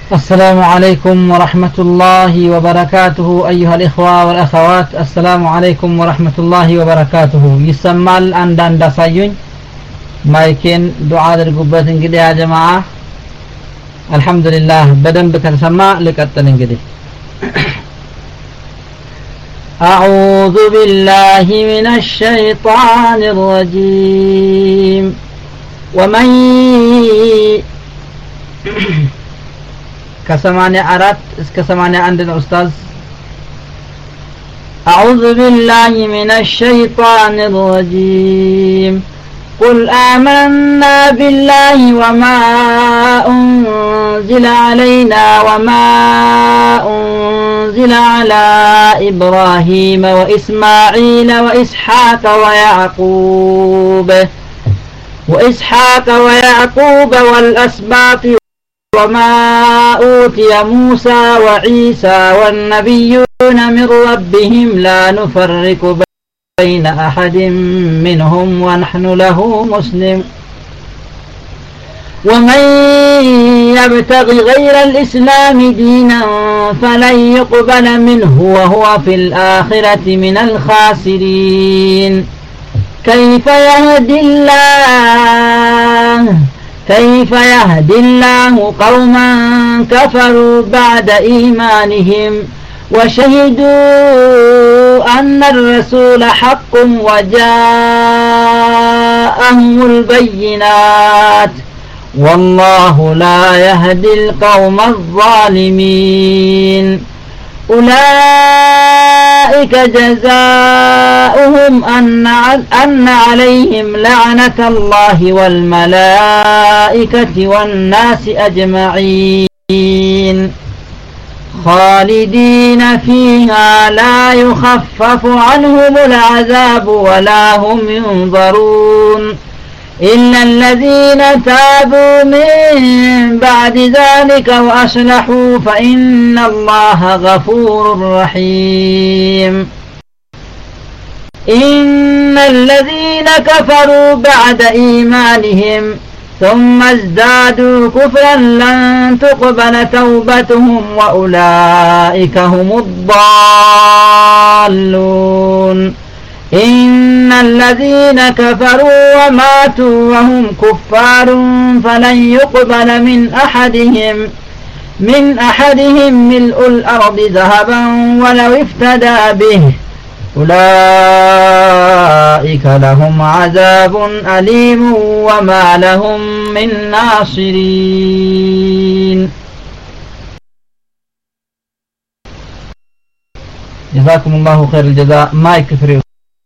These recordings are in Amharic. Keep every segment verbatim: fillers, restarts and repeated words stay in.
السلام عليكم ورحمة الله وبركاته أيها الإخوة والأخوات. السلام عليكم ورحمة الله وبركاته. يسمى الأندان داسايون مايكين دعاء القبات انجدي يا جماعة. الحمد لله بدن بكتسمى لكتن انجدي. أعوذ بالله من الشيطان الرجيم. ومن كسمانية أرات كسمانية عندنا أستاذ. أعوذ بالله من الشيطان الرجيم. قل آمنا بالله وما أنزل علينا وما أنزل على إبراهيم وإسماعيل وإسحاق ويعقوب وإسحاق ويعقوب والأسباط وما أوتي موسى وعيسى والنبيون من ربهم لا نفرق بين أحد منهم ونحن له مسلم. ومن يبتغي غير الإسلام دينا فلن يقبل منه وهو في الآخرة من الخاسرين. كيف يهدي الله كيف يهدي الله قوما كفروا بعد إيمانهم وشهدوا أن الرسول حق وجاءهم البينات والله لا يهدي القوم الظالمين. أولئك جزاؤهم أن أن عليهم لعنة الله والملائكة والناس أجمعين خالدين فيها لا يخفف عنهم العذاب ولا هم ينظرون إلا الذين تابوا من بعد ذلك وأصلحوا فإن الله غفور رحيم. إن الذين كفروا بعد إيمانهم ثم ازدادوا كفرا لن تقبل توبتهم وأولئك هم الضالون. إن الذين كفروا وماتوا وهم كفار فلن يقبل من أحدهم من أحدهم ملء الأرض ذهبا ولو افتدى به أولئك لهم عذاب أليم وما لهم من ناصرين. جزاكم الله خير الجزاء. ما يكفر.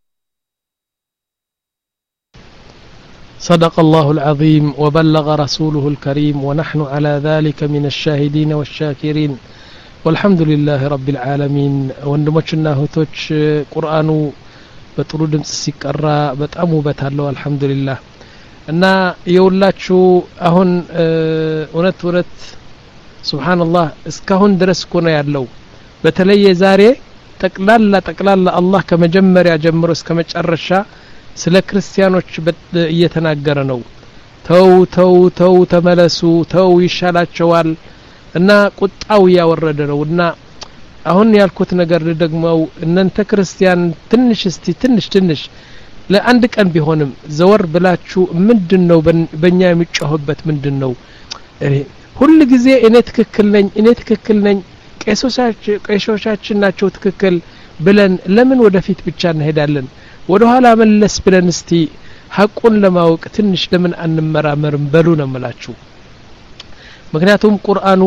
صدق الله العظيم وبلغ رسوله الكريم ونحن على ذلك من الشاهدين والشاكرين والحمد لله رب العالمين. وندمجنا هتوش قرآن بطرو دمس سيقرى بتأمو بتهلو الحمد لله እና የውላችሁ አሁን እውነት እውነት ሱብሃንአላህ እስካሁን ድረስ እኮ ነው ያለው። በተለይ ዛሬ ጠቅላላ ጠቅላላ አላህ ከመጀመሪያ ጀምሮ እስከ መጨረሻ ስለ ክርስቲያኖች እየተናገረ ነው። ተው ተው ተው ተመለሱ ተው ይሻላቸዋል እና ቁጣው ያወረደ ነውና አሁን ያልኩት ነገር ደግመው እናንተ ክርስቲያን ትንሽ እስቲ ትንሽ ትንሽ ለአንድ ቀን ቢሆንም ዘወር ብላችሁ ምንድነው በእኛ የሚጮህበት ምንድነው? ሁሉ ጊዜ እኔ ትክክል ነኝ እኔ ትክክል ነኝ ቄሶቻችን ቄሶቻችን ናቸው ትክክል ብለን ለምን ወደፊት ብቻ እንሄዳለን? ወደ ኋላ መለስ ብለን እስቲ ሐቁን ለማወቅ ትንሽ ለምን አንመራመርም በሉ ነው የምላችሁ። ምክንያቱም ቁርአኑ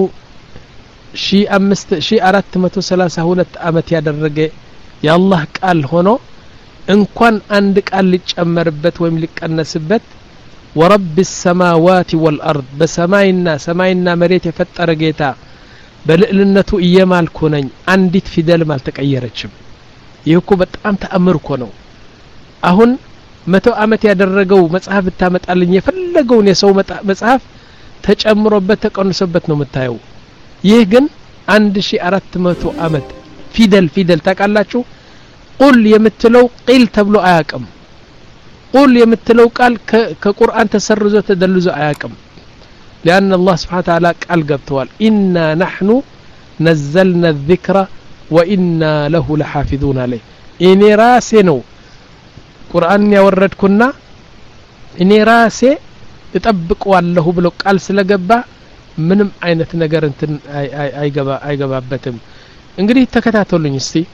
ሺህ አራት መቶ ሰላሳ ሁለት አመት ያደረገ የአላህ ቃል ሆኖ እንኳን አንድ ቃል ሊጨመርበት ወይም ሊቀነስበት ወረብ السماوات والارض በሰማይና ሰማይና መሬት የፈጠረ ጌታ በልዕልነቱ እየማልኩ ነኝ አንዲት ፊደል ማልተቀየረችም። ይህኮ በጣም ተአምር እኮ ነው። አሁን መቶ አመት ያደረገው መጽሐፍ ተመጣልኝ የፈለገውን የሰው መጽሐፍ ተጨምሮበት ተቀንሶበት ነው የምታየው። ይህ ግን አንድ ሺህ አራት መቶ አመት ፊደል ፊደል ታቃላችሁ። ቁል የምትለው ቂል ተብሎ አያቅም። ቁል የምትለው ቃል ከቁርአን ተሰርዞ ተደልዞ አያቅም። لأن الله سبحانه وتعالى قال قبتوال إنا نحن نزلنا الذكر وإنا له لحافظون عليه إني راسي نو قرآن يورد كنا إني راسي يطبقوا الله بلو قال سلقبا منم عينة نقر انتن أي, أي, أي, قبا أي قبابتم انقري تكتاتولن يستي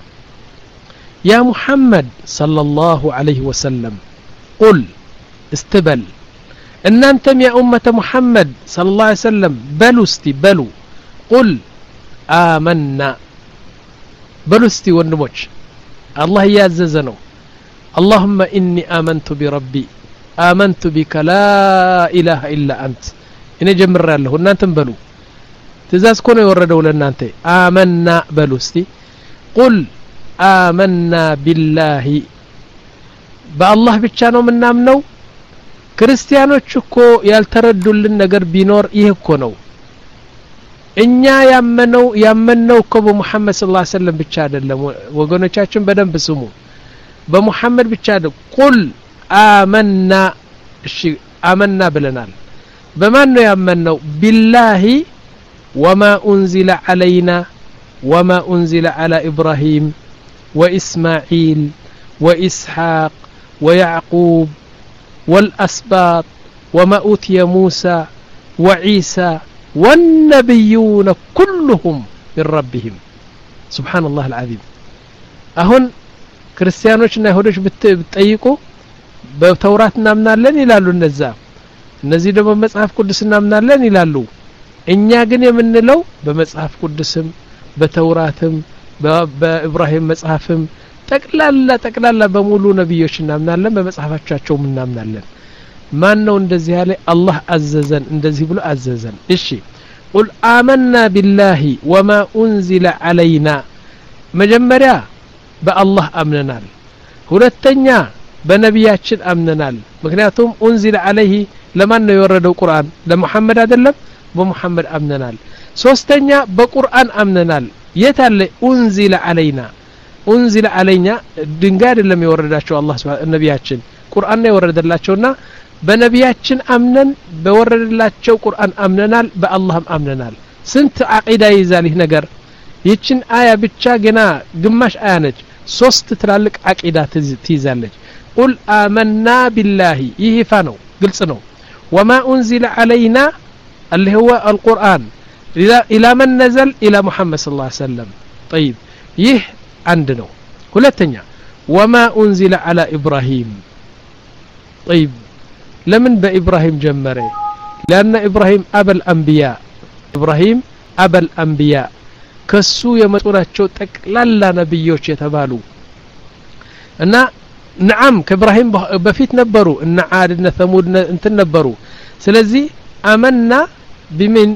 يا محمد صلى الله عليه وسلم قل استبل ان انتم يا امه محمد صلى الله عليه وسلم بلوا استي بلوا قل آمنا بلوا استي ونموج الله يعززنو اللهم اني آمنت بربي آمنت بك لا اله الا انت إني جمر له ان انتم بلوا تزاز كونوا يوردوا لنا انت آمنا بلوا استي قل آمنا بالله بالله ብቻ ነው ምናምነው ክርስቲያኖች እኮ ያልተረዱልን ነገር ቢኖር ይሄ እኮ ነው እኛ ያመነው ያመነው እኮ በመሐመድ ሰለላሁ ዐለይሂ ወሰለም ብቻ አይደለም ወገኖቻችን በደንብ ስሙ በመሐመድ ብቻ አይደለም ቁል አመና እሺ አመና ብለናል በማን ነው ያመነው ቢላሂ ወማ ኡንዚለ ዐለይና ወማ ኡንዚለ ዐላ ኢብራሂም وإسماعيل وإسحاق ويعقوب والأسباط وما أوتي موسى وعيسى والنبيون كلهم من ربهم سبحان الله العظيم أهون كريستيانوشنا يهودوش بتأيقوا بتوراتنا منالن يلالو النزا النزي دم بمصحف قدسنا منالن يلالو إنيا ግን የምንለው በመጽሐፍ ቅዱስም በተውራትም በኢብራሂም መጽሐፍም ጠቅላላ ጠቅላላ በሙሉ ነብዮች እናምናለን በመጽሐፋቸው እናምናለን ማን ነው እንደዚህ ያለ አላህ አዘዘን እንደዚህ ብሎ አዘዘን እሺ ቁል አመና ቢላሂ ወማ ኡንዚለ ዐለይና መጀመሪያ በአላህ አምነናል ሁለተኛ በነብያችን አምነናል ምክንያቱም ኡንዚለ ዐለይሂ ለማን ነው የወረደው ቁርአን ለሙሐመድ አይደለም በሙሐመድ አምነናል ሶስተኛ በቁርአን አምነናል يتالي أنزل علينا أنزل علينا دنقاد لم يورداتشو الله سبحانه النبياتشن قرآن يورد اللاتشونا بنبياتشن أمنا بورد اللاتشو قرآن أمننا بألهم أمننا سنت عقيدة يزاليه نقر يتشن آية بتشا جنا قماش آيانج صوست ترالك عقيدة تيزالج قل آمنا بالله يهفانو قلسنو وما أنزل علينا اللي هو القرآن إلى من نزل إلى محمد صلى الله عليه وسلم طيب يه عندنا كلتنيا وما أنزل على إبراهيم طيب لمن بإبراهيم جمري لأن إبراهيم أبا الأنبياء إبراهيم أبا الأنبياء كسو يمتوناتشو تكلالا نبيوش يتبالو أن نعم كإبراهيم بفيت نبرو إن عاد إن ثمود انت نبرو سلزي آمنا بمن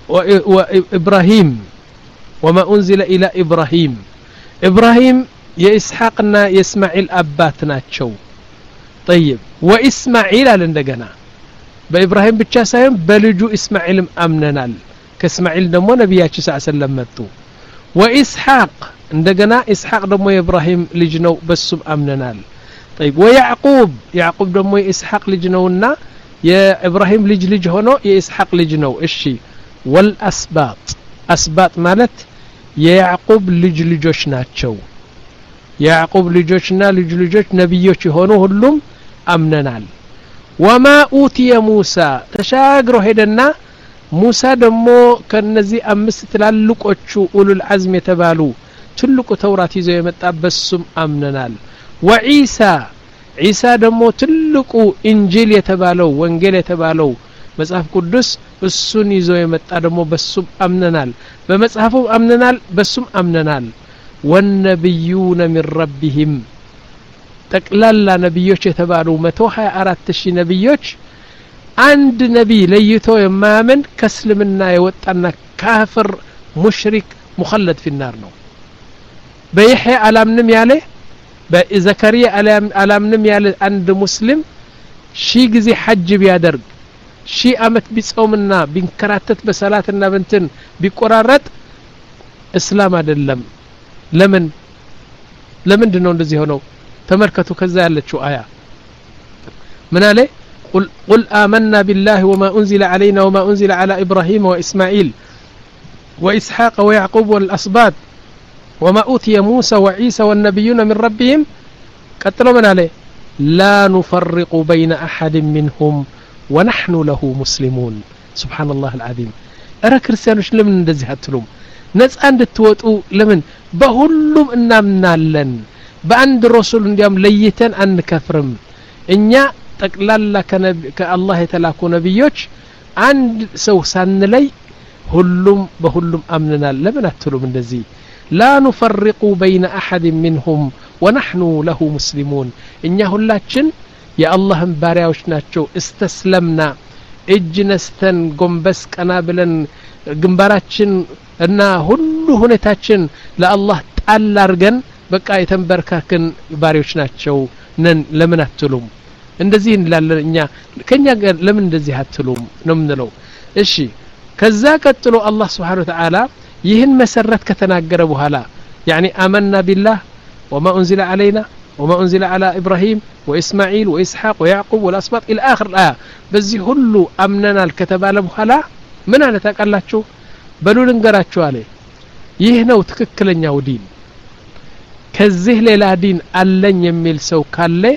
وإبراهيم وما أنزل إلى إبراهيم إبراهيم يا إسحاقنا يا إسماعيل أباتنا تشو طيب وإسماعيل لندقنا بإبراهيم بتشاسهم بلجو إسماعيل أمننال كإسماعيل دمو نبياتش ساعة سلم متو وإسحاق عندنا إسحاق دمو إبراهيم لجنو بسم أمننال طيب ويعقوب يعقوب دمو إسحاق لجنونا يا إبراهيم لج لج هنا يا إسحاق لجنو إشي والأسباط أسباط مالت يعقوب لج لجوش ناتشو يعقوب لجوشنا لج لجوش نبيوش هونو هلوم أمننال وما أوتي موسى تشاقروا هيدنا موسى دمو كان نزي أمس تلالك أتشو أولو العزم يتبالو تلك توراتي زي متأبسم أمننال وعيسى عيسى دمو تلك إنجيل يتبالو وانجيل يتبالو مصحف قدس السن يزو يمطا دمو بسم امننال بمصحفو امننال بسم امننال والنبيون من ربهم تقلالا نبيوች የተባሉ መቶ ሃያ አራት ሺህ ነብዮች አንድ ነብይ ለይቶ የማያምን ከእስልምና የወጣና ካፍር ሙሽሪክ مخلد في النار ነው በይህያ አላምንም ያለ በዘከሪያ አላምንም ያለ አንድ ሙስሊም ሺ ጊዜ ሐጅ ቢያደርግ ሺ አመት ቢጾምና ቢንከራተት በሰላትና በንትን ቢቆራረጥ እስላም አይደለም ለምን ለምን እንደው እንደዚህ ሆነው ተመልከቱ ከዛ ያለችው አያ ምን አለ قل, قل آمنا بالله وما أنزل علينا وما أنزل على إبراهيم وإسماعيل وإسحاق ويعقوب والأسباط وما أوتي موسى وعيسى والنبيون من ربهم قتلوا من عليه لا نفرق بين أحد منهم ونحن له مسلمون سبحان الله العظيم أرى كريستيانوش لمن እንደዚህ አትሉም ነፃ እንድትወጡ ለምን በሁሉም እናምናለን በአንድ ረሱል እንዲያም ለይተን አንከፍርም እኛ ጠቅላላ ከአላህ የተላኩ ነብዮች አንድ ሰው ሳንለይ ሁሉም በሁሉም አምነናል ለምን አትሉም እንደዚህ لا نفرق بين أحد منهم ونحن له مسلمون እኛ ሁላችን የአላህን ባሪያዎች ናቸው استسلمنا እጅ ነስተን ጎንበስ ቀና ብለን ግንባራችን እና ሁሉ ሁኔታችን ለአላህ ጣል አርገን በቃ የተንበርካክን ባሪያዎች ናቸው ነን ለምን አትሉም እንደዚህ እንላለን እኛ ከኛ ጋር ለምን እንደዚህ አትሉም ነው ምንለው እሺ ከዛ ቀጥሎ አላህ Subhanahu Wa Ta'ala ይህን መሰረት ከተናገረ በኋላ يعني آمنا بالله وما أنزل علينا وما أنزل على إبراهيم وإسماعيل وإسحاق ويعقوب والأسباط إلى آخر الآية بزي هلو أمننا الكتاب على بحلا من أنا تقلاتشو بلو لنقراتشو عليه يهنو تككلن يودين كزيه ليلا دين ألن يميل سو كالي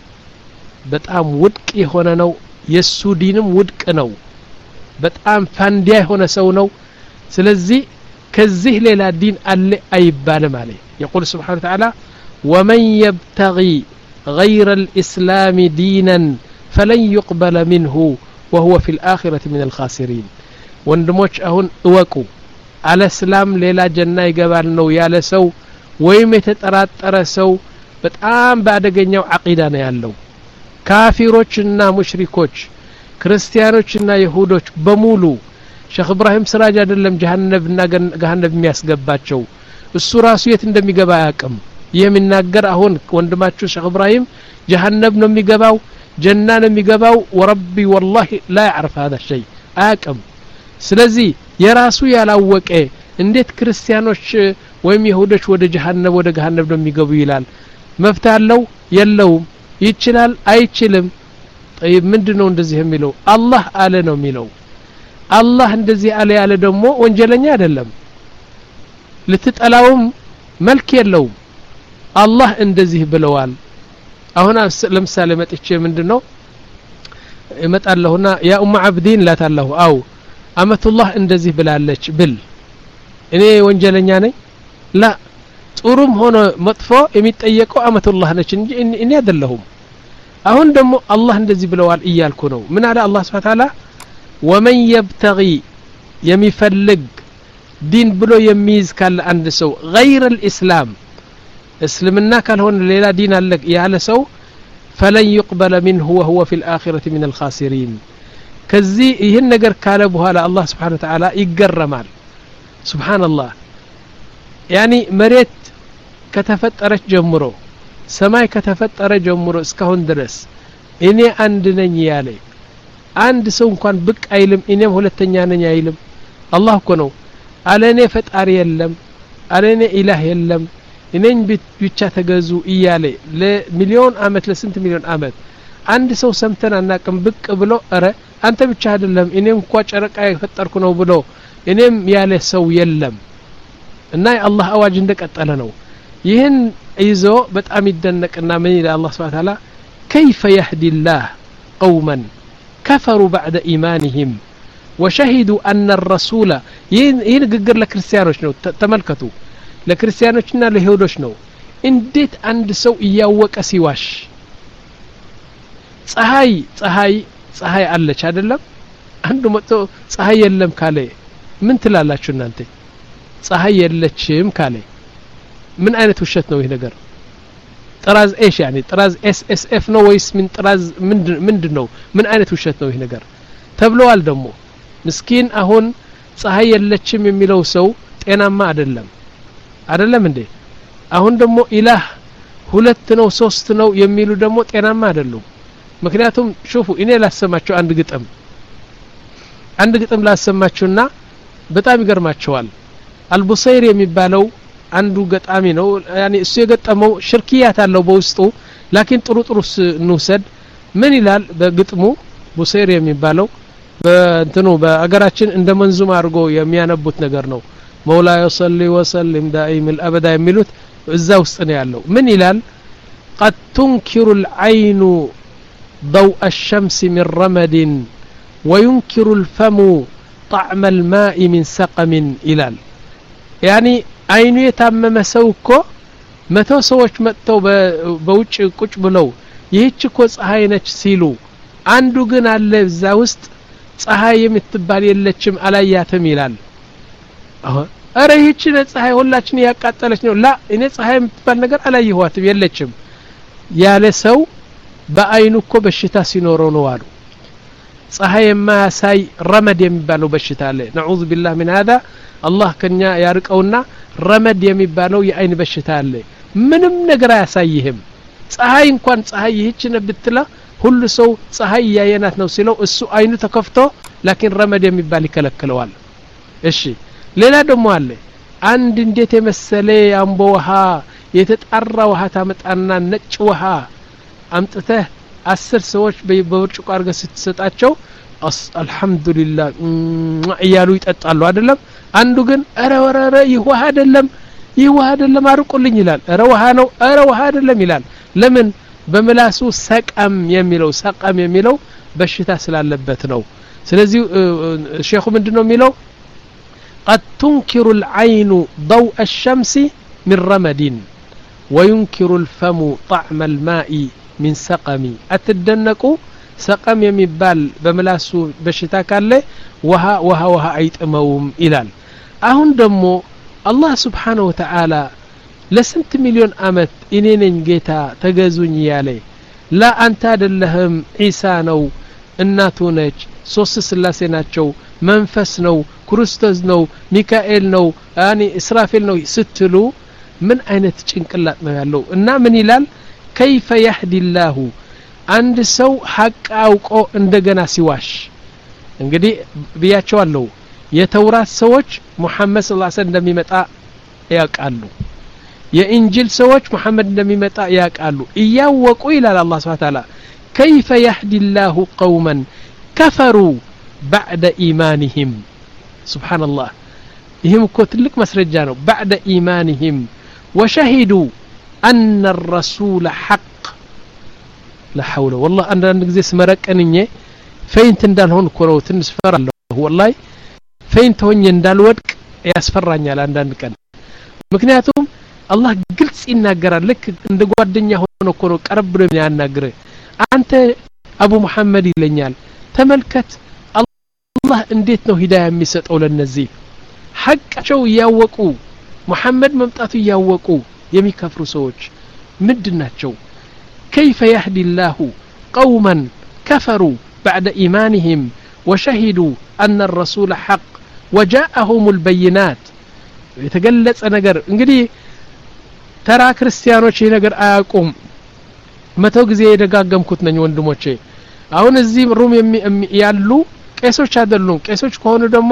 بتقام ودك يهونا نو يسو دينم ودك نو بتقام فانديا هنا سو نو سلزي كزيه ليلا دين ألي أيبالم عليه يقول سبحانه وتعالى ومن يبتغي غير الإسلام دينا فلن يقبل منه وهو في الآخرة من الخاسرين وندموش أهون اوكو على اسلام ليلا جنة يقبل نو يالا سو ويمتترات ترسو بتقام بعد جنيو عقيدانا يالو كافروچنا مشركوچ ክርስቲያኖችና ይሁዶች በሙሉ ሼክ ኢብራሂም ስራጅ አይደለም ጀሃነምና ገሃነም የሚያስገባቸው እሱ ራሱ የት እንደሚገባ ያቀም የሚናገር አሁን ወንድማችሁ ሼክ ኢብራሂም ጀሃነም ነው የሚገባው ጀና ነው የሚገባው ወረቢ والله لا يعرف هذا الشيء አቀም ስለዚህ የራሱ ያላወቀ እንዴት ክርስቲያኖች ወይም ይሁዶች ወደ ጀሃነም ወደ ገሃነም ነው የሚገቡ ይላል መፍታለው የለውም ይችላል አይችልም طيب ምንድነው እንደዚህ የሚለው አላህ አለ ነው የሚለው አላህ እንደዚህ አለ ያለ ደግሞ ወንጀለኛ አይደለም ልትጠላውም መልክ የለውም አላህ እንደዚህ ብለዋል አሁን ለምሳሌ መጥቼ ምንድነው እመጣለሁና ያ ኡም አብዲን ላታለሁ አው አመቱላህ እንደዚህ ብላለች ብል እኔ ወንጀለኛ ነኝ ላ ጥሩም ሆነ መጥፎ የሚጠየቀው አመቱላህ ነች እንጂ እኔ አይደለሁም አሁን ደግሞ አላህ እንደዚህ ብለዋል እያልኩ ነው ምን አለ አላህ Subhanahu Wa Ta'ala ومن يبتغي يمفلق دين بلو يميز كال عند سو غير الإسلام اسلمنا كالهون ليلا دين لك يا سو فلن يقبل منه وهو في الآخرة من الخاسرين كزي يهن نجر كالبها على الله سبحانه وتعالى يقرمال سبحان الله يعني مريت كتفترت جمرو سماي كتفتر جمرو اسكهون درس إني عندنا يالي عند سو እንኳን ብቅ አይልም እኔም ሁለተኛ ነኝ አይልም አላህ እኮ ነው አለኔ ፈጣሪ የለም አለኔ ኢላህ የለም እኔን ብቻ ተገዙ እያለ ለሚሊዮን አመት ለስንት ሚሊዮን አመት አንድ ሰው ሰምተን አናቅም ብቅ ብሎ አረ አንተ ብቻ አይደለም እኔም እንኳን ጨረቃ የፈጠርኩ ነው ብሎ እኔም ያለ ሰው የለም እና የአላህ አዋጅ እንደቀጠለ ነው ይህን ይዞ በጣም ይደነቅና ምን ይላል አላህ Subhanahu Wa Ta'ala كيف يهدي الله قوما كفروا بعد إيمانهم وشهدوا أن الرسول ينقر لكريستيانوش نو تملكتوا لكريستيانوشنا ليهودوش نو انديت عند سو ياوك أسيواش صحاي صحاي صحاي علش አይደለም አንዱ መጥቶ صحاي የለም ካለ ምን ትላላችሁ እናንተ صحاي የለችም ካለ ምን አይነት ውሸት ነው ይሄ ነገር طراز ايش يعني طراز اس اس اف ነው ወይስ ምን طراز ምንድነው ምን አይነት ውሸት ነው ይሄ ነገር ተብሏል ደግሞ ምስኪን አሁን ፀሐይ የለችም የሚለው ሰው ጤናማ አይደለም አይደለም እንዴ አሁን ደግሞ ኢላህ ሁለት ነው ሶስት ነው የሚሉ ደግሞ ጤናማ አይደሉም ምክንያቱም شوفوا እኔ ላሰማችሁ አንድ ግጥም አንድ ግጥም ላሰማችሁና በጣም ይገርማችኋል አልቡሰይር የሚባለው አንዱ ገጣሚ ነው ያኒ እሱ የገጠመው ሽርኪያት አለው በውስጡ ላኪን ጥሩ ጥሩ ንውሰድ ምን ይላል በግጥሙ ቡሴር የሚባለው በእንትኑ በአገራችን እንደ መንዙም አድርጎ የሚያነቡት ነገር ነው مولاي صلي وسلم دائم الأبد የሚሉት እዛ ውስጥ ነው ያለው ምን ይላል قد تنكر العين ضوء الشمس من رمد وينكر الفم طعم الماء من سقم ይላል يعني አይኑ የታመመ ሰው እኮ መቶ ሰዎች መጥተው በውጭ ቁጭ ብለው ይህች እኮ ፀሐይ ነች ሲሉ አንዱ ግን አለ እዛ ውስጥ ፀሐይ የምትባል የለችም አላያተም ይላል አሁ አረ ይህች ፀሐይ ሁላችን ያቃጠለች ነው ላ እኔ ፀሐይ የምትባል ነገር አላየኋትም የለችም ያለ ሰው በአይኑ እኮ በሽታ ሲኖረው ነው አሉ ፀሐይ የማያሳይ ረመድ የሚባለው በሽታ አለ ነዑዝ ቢላህ ሚን هذا አላህ ከኛ ያርቀውና ረመድ የሚባለው የአይን በሽታ አለ ምንም ነገር አያሳይህም ፀሐይ እንኳን ፀሐይ ይህች ነብትላ ሁሉ ሰው ፀሐይ ያየናት ነው ሲለው እሱ አይኑ ተከፍቶ ላኪን ረመድ የሚባል ይከለክለዋል እሺ ሌላ ደግሞ አለ አንድ እንዴት የመሰለ አምቦ ውሃ የተጣራ ውሃ ታመጣና ነጭ ውሃ አምጥተህ አስር ሰዎች በብርጭቆ አርገ ስትሰጣቸው አልহামዱሊላህ እያሉ ይጠጣሉ አይደለም አንዱ ግን አረ ወረረ ይህ ውሃ አይደለም ይህ ውሃ አይደለም አርቁልኝ ይላል አረ ውሃ ነው አረ ውሃ አይደለም ይላል ለምን በመላሱ ሰቀም የሚለው ሰቀም የሚለው በሽታ ስላለበት ነው ስለዚህ ሼኹ ምንድነው የሚለው قد تنكر العين ضوء الشمس من رمد وينكر الفم طعم الماء من سقم اتدنقوا سقم የሚባል በመላሱ በሽታ ካለ ውሃ ውሃ ውሃ አይጥመውም ይላል አሁን ደግሞ አላህ Subhanahu Wa Ta'ala ለስንት ሚሊዮን አመት እኔ ነኝ ጌታ ተገዙኝ ያለ ላ አንተ አይደለህም ኢሳ ነው እናቱ ነች ሶስት ስላሴ ናቸው መንፈስ ነው ክርስቶስ ነው ሚካኤል ነው ያኒ እስራፊል ነው ስትሉ ምን አይነት ጭንቅላት ነው ያለው እና ምን ይላል كيف يهدي الله አንድ ሰው ሐቅ አውቆ እንደገና ሲዋሽ እንግዲህ ቢያቸዋለሁ የተውራት ሰዎች ሙሐመድ ሰለላሁ ዐለይሂ ወሰለም እንደሚመጣ ያውቃሉ የኢንጂል ሰዎች ሙሐመድ እንደሚመጣ ያውቃሉ እያወቁ ይላል አላህ Subhanahu Wa Ta'ala كيف يهدي الله قوما كفروا بعد إيمانهم سبحان الله ይህም እኮ ትልቅ መስረጃ ነው بعد إيمانهم وشهدوا أن الرسول حق لا حول والله أنا نجزي سمرقنኝ فينت እንዳልሆን እኮ ነው ትንሽ ፈራለሁ والله فينت ሆኜ እንዳልወድቅ ያስፈራኛል አንዳንድ ቀን ምክንያቱም አላህ ግልጽ ይናገራል ልክ እንደ ጓደኛ ሆኖ እኮ ነው ቀርብ ብሎ የሚያናግር አንተ አቡ መሐመድ ይለኛል ተመልከት አላህ እንዴት ነው ሂዳያ የሚሰጠው ለነዚህ ሐቃቸው ያወቁ መሐመድ መምጣቱ ያወቁ የሚከፍሩ ሰዎች ምንድናቸው كيف يهدي الله قوما كفروا بعد إيمانهم وشهدوا أن الرسول حق وجاءهم البينات የተገለጸ ነገር እንግዲህ ተራ ክርስቲያኖች ይሄ ነገር አያውቁም መቶ ጊዜ የደጋገምኩት ነኝ ወንድሞቼ አሁን እዚህ ሩም ያሉ ቄሶች አይደሉም ቄሶች ከሆኑ ደግሞ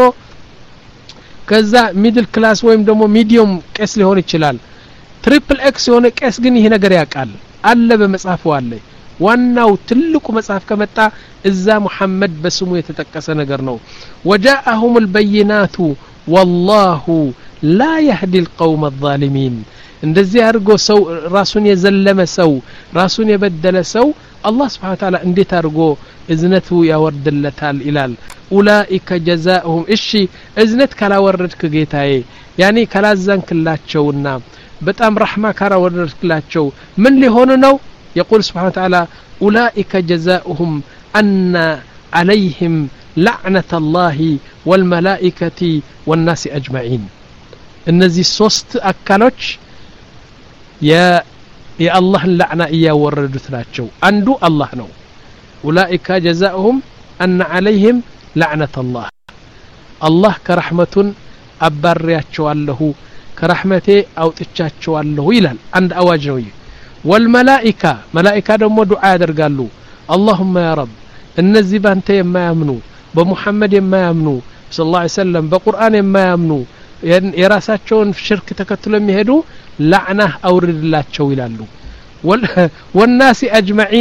ከዛ ሚድል ክላስ ወይም ደግሞ ሚዲየም ቄስ ሊሆን ይችላል ትሪፕል ኤክስ የሆነ ቄስ ግን ይሄ ነገር ያውቃል አለ በመጽሐፉ አለ ዋናው ትልቁ መጽሐፍ ከመጣ እዛ መሐመድ በስሙ የተጠቀሰ ነገር ነው وجاءهم البينات والله لا يهدي القوم الظالمين እንደዚህ አርጎ ሰው ራሱን የዘለመ ሰው ራሱን የበደለ ሰው አላህ Subhanahu Wa Ta'ala እንዴት አርጎ እዝነቱ ያወርድለታል ይላል ኡላኢከ ጀዛኡሁም እሺ እዝነት ካላወረድክ ጌታዬ ያኒ ካላዘንክላቸውና በጣም ረህማ ካላወረድክላቸው ምን ሊሆኑ ነው يقول سبحانه وتعالى أولئك جزاؤهم أن عليهم لعنة الله والملائكة والناس أجمعين እነዚህ ሶስት አካሎች ያ የአላህ ለዕና ያወረዱት ናቸው አንዱ አላህ ነው أولئك جزاؤهم أن عليهم لعنة الله الله كرحمة أبرياتشوالله كرحمته أوتشاتشوالله ይላል አንድ አዋጅ ነው والملائكة ملائكة ደግሞ ዱዓ ያደርጋሉ اللهم يا رب እነዚህ ባንተ የማያምኑ በመሐመድ የማያምኑ ሰለላሁ ዐለይሂ ወሰለም በቁርአን የማያምኑ የራሳቸውን ሽርክ ተከትሎ የሚሄዱ ለዕና አውርድላቸው ይላሉ والناس اجمعين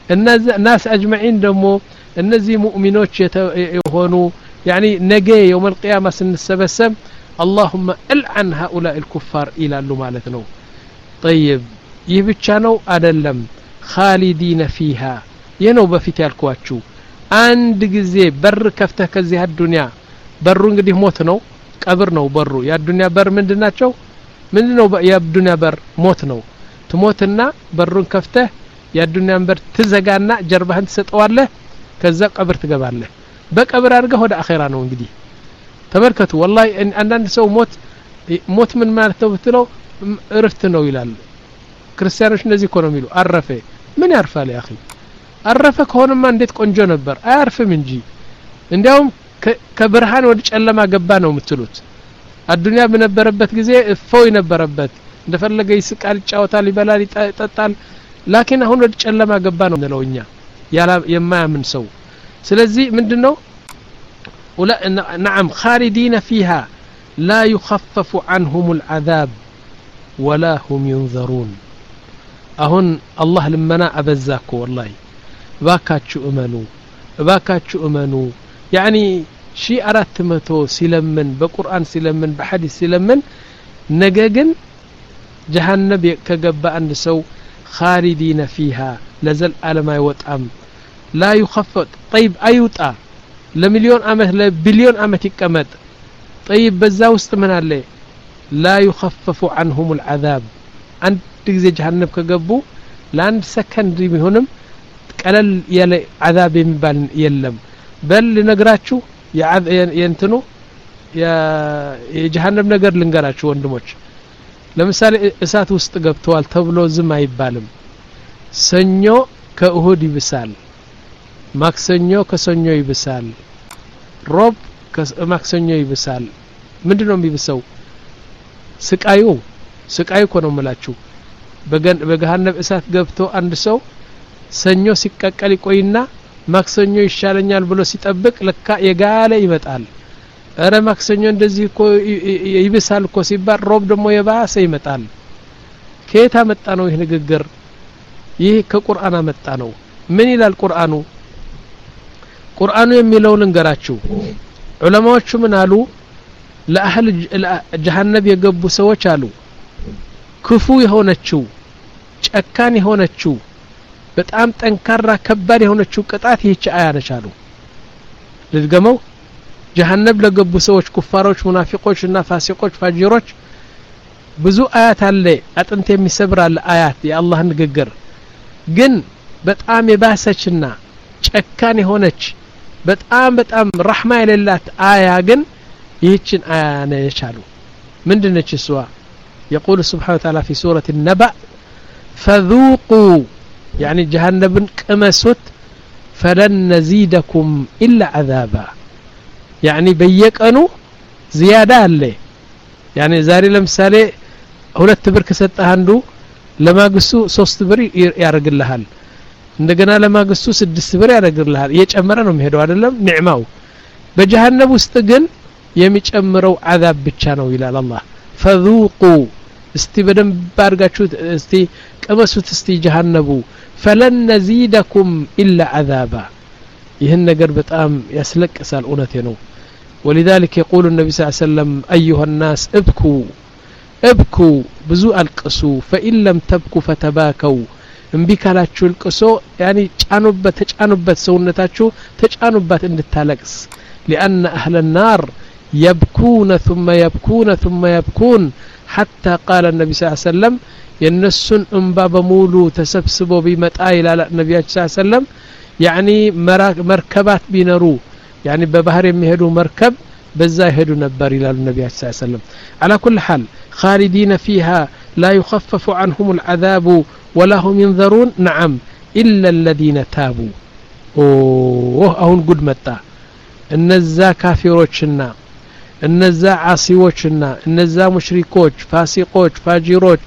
እነዚህ ናስ አጅማዒን ደግሞ እነዚህ ሙእሚኖች የሆኑ يعني ነገ يوم القيامة ስንሰበሰብ اللهم العن هؤلاء الكفار ይላሉ ማለት ነው طيب ይህ ብቻ ነው አይደለም خالدين فيها የነው በፊት ያልኳችሁ አንድ ጊዜ በር ከፍተህ ከዚህ አዱንያ በሩ እንግዲህ ሞት ነው ቀብር ነው በሩ የአዱንያ በር ምንድናቸው ምንድነው የአዱንያ በር ሞት ነው ትሞትና በሩን ከፍተህ የአዱንያን በር ትዘጋና ጀርባህን ትሰጠዋለህ ከዛ ቀብር ትገባለህ በቀብር አድርገህ ወደ አኺራ ነው እንግዲህ ተመልከቱ والله አንዳንድ ሰው ሞት ሞት ምን ማለት ነው ብትለው እርፍት ነው ይላል ክርስቲያኖች እንደዚህ እኮ ነው የሚሉ አረፈ ምን ያርፋል ያ اخي አረፈ ከሆነማ እንዴት ቆንጆ ነበር አያርፍም እንጂ እንዲያውም ከብርሃን ወደ ጨለማ ገባ ነው የምትሉት አዱንያ በነበረበት ጊዜ እፎይ ነበረበት እንደፈለገ ይስቃል ይጫወታል ይበላል ይጠጣል ላኪን አሁን ወደ ጨለማ ገባ ነው እንለውኛ ያላ የማያምን ሰው ስለዚህ ምንድነው ولا نعم خالدين فيها لا يخفف عنهم العذاب ولا هم ينظرون አሁን አላህ ለመና አበዛኩ والله ባካችሁ እመኑ ባካችሁ እመኑ يعني ሺ አራት መቶ ሲለምን በቁርአን ሲለምን በሐዲስ ሲለምን ነገ ግን ጀሃነም ከገባ አንድ ሰው خالدين فيها لزل ዓለም አይወጣም لا يخفف طيب ايوطا لمليون عمت لبليون عمت يقمط طيب በዛ ውስጥ ምን አለ لا يخفف عنهم العذاب አንድ ጊዜ ጀሃነም ከገቡ ለአንድ ሰከንድ ቢሆንም ቀለል ያለ عذاب የሚባል የለም በል ልነግራችሁ የእንትኑ የጀሃነም ነገር ልንገራችሁ ወንድሞች ለምሳሌ እሳት ውስጥ ገብተዋል ተብሎ ዝም አይባልም ሰኞ ከእሁድ ይብሳል ማክሰኞ ከሰኞ ይብሳል ሮብ ከማክሰኞ ይብሳል ምንድነው የሚብሰው ስቃዩ ስቃዩ እኮ ነው የምላችሁ በገሃነም እሳት ገብቶ አንድ ሰው ሰኞ ሲቀቀል ይቆይና ማክሰኞ ይሻለኛል ብሎ ሲጠብቅ ለካ የጋለ ይመጣል አረ ማክሰኞ እንደዚህ እኮ ይብሳል እኮ ሲባል ሮብ ደግሞ የባሰ ይመጣል ከየት አመጣ ነው ይህ ንግግር ይህ ከቁርአን አመጣ ነው ምን ይላል ቁርአኑ ቁርአኑ የሚለው ልንገራችሁ ዑለማዎቹ ምን አሉ ለአህል ጀሃነም የገቡ ሰዎች አሉ ክፉ የሆነችው ጨካን የሆነችው በጣም ጠንካራ ከባድ የሆነችው ቅጣት ይህች አያ ነች አሉ ልድገመው ጀሃነም ለገቡ ሰዎች ኩፋሮች ሙናፊቆች እና ፋሲቆች ፋጂሮች ብዙ አያት አለ አጥንት የሚሰብር አለ አያት የአላህ ንግግር ግን በጣም የባሰችና ጨካን የሆነች በጣም በጣም ረህማ የሌላት አያ ግን ይህችን አያ ነች አሉ ምንድነች እሷ يقول سبحانه وتعالى في سورة النبأ فذوقوا يعني جهنم قمسوت فلن نزيدكم إلا عذابا يعني بيقنو زيادة عليه يعني زاري لمثالي ሁለት ብር ከሰጠህ አንዱ ለማግስቱ ሶስት ብር ያረግልሃል እንደገና ለማግስቱ ስድስት ብር ያረግልሃል እየጨመረ ነው የሚሄደው አይደለም ኒዕማው በጀሃነም ውስጥ ግን የሚጨምረው عذاب ብቻ ነው ይላል አላህ فذوقوا እስቲ በደም ባርጋችሁ እስቲ ቀመሱት እስቲ ጀሃነቡ فلن نزيدكم إلا عذابا ይህን ነገር በጣም ያስለቅሳል እውነቴ ነው ولذلك يقول النبي صلى الله عليه وسلم أيها الناس ابكوا ابكوا ብዙ አልቅሱ فإن لم تبكوا فتباكوا እንቢ ካላችሁ ልቅሶ يعني ጫኑበት ተጫኑበት ሰውነታችሁ ተጫኑበት እንድታለቅስ لأن أهل النار يبكون ثم يبكون ثم يبكون حتى قال النبي صلى الله عليه وسلم ينسون انبا بمولو تسبسبوا بمطا الى النبي صلى الله عليه وسلم يعني مركبات بينرو يعني ببحر يمهدوا مركب بዛ ይሄዱ ነበር ይላል النبي صلى الله عليه وسلم على كل حال خالدين فيها لا يخفف عنهم العذاب ولا هم ينذرون نعم إلا الذين تابوا اوه አሁን ጉድ መጣ እነዛ ካፊሮችና እነዛ ዓሲዎችና እነዛ ሙሽሪኮች ፋሲቆች ፋጂሮች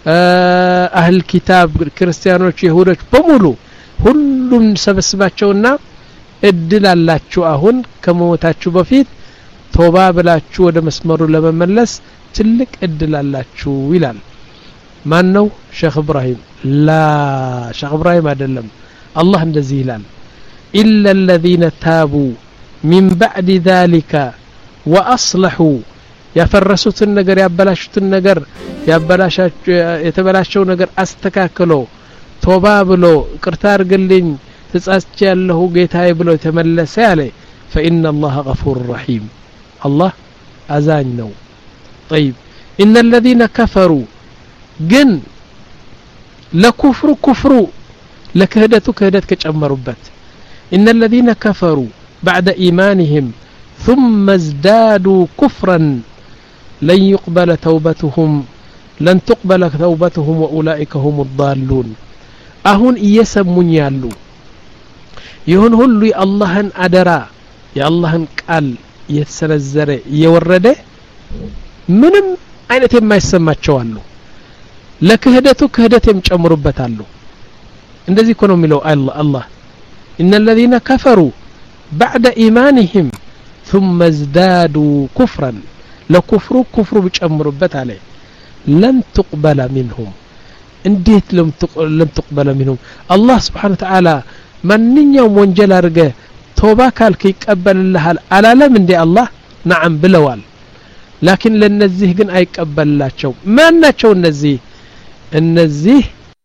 አህል ኪታብ ክርስቲያኖች ይሁዶች በሙሉ ሁሉም ሰበስባቸውና እድል አላችሁ አሁን ከመሞታችሁ በፊት ቶባ ብላችሁ ወደ መስመሩ ለመመለስ ትልቅ እድል አላችሁ ይላል ማን ነው ሼክ ኢብራሂም ላ ሼክ ኢብራሂም አይደለም الله እንደዚህ ይላል إلا الذين تابوا من بعد ذلك وأصلحوا ያፈረሱትን ነገር ያበላሹትን ነገር ያበላሻቸው የተበላሸው ነገር አስተካክሎ ቶባ ብሎ ቅርታ አርግልኝ ተጻጽቻለሁ ጌታዬ ብሎ ተመለሰ ያለ فإن الله غفور رحيم الله አዛኝ ነው طيب إن الذين كفروا ግን ለኩፍሩ ኩፍሩ ለክህደቱ ክህደት ከጨመሩበት إن الذين كفروا بعد إيمانهم ثم ازدادوا كفرا لن يقبل توبتهم لن تقبل توبتهم وأولئك هم الضالون أهون يسمون يالو يهون هلو اللهن أدرا يا اللهن قال يتسنزر يورده منم አይነት የማይሰማቸው አሉ ለክህደቱ ክህደት የሚጨምሩበታሉ እንደዚህ እኮ ነው የሚለው አላህ إن الذين كفروا بعد إيمانهم ثم ازدادوا كفرا لكفر كفر بيጨምሩበት አለ لن تقبل منهم እንዴት لم تقبل منهم الله سبحانه وتعالى ማንኛውም ወንጀል አርገ ቶባ ካልክ ይቀበልልሃል አላለም እንዴ አላህ نعم ብለዋል لكن ለነዚህ ግን አይቀበልላቸው ማናቸው እነዚህ እነዚህ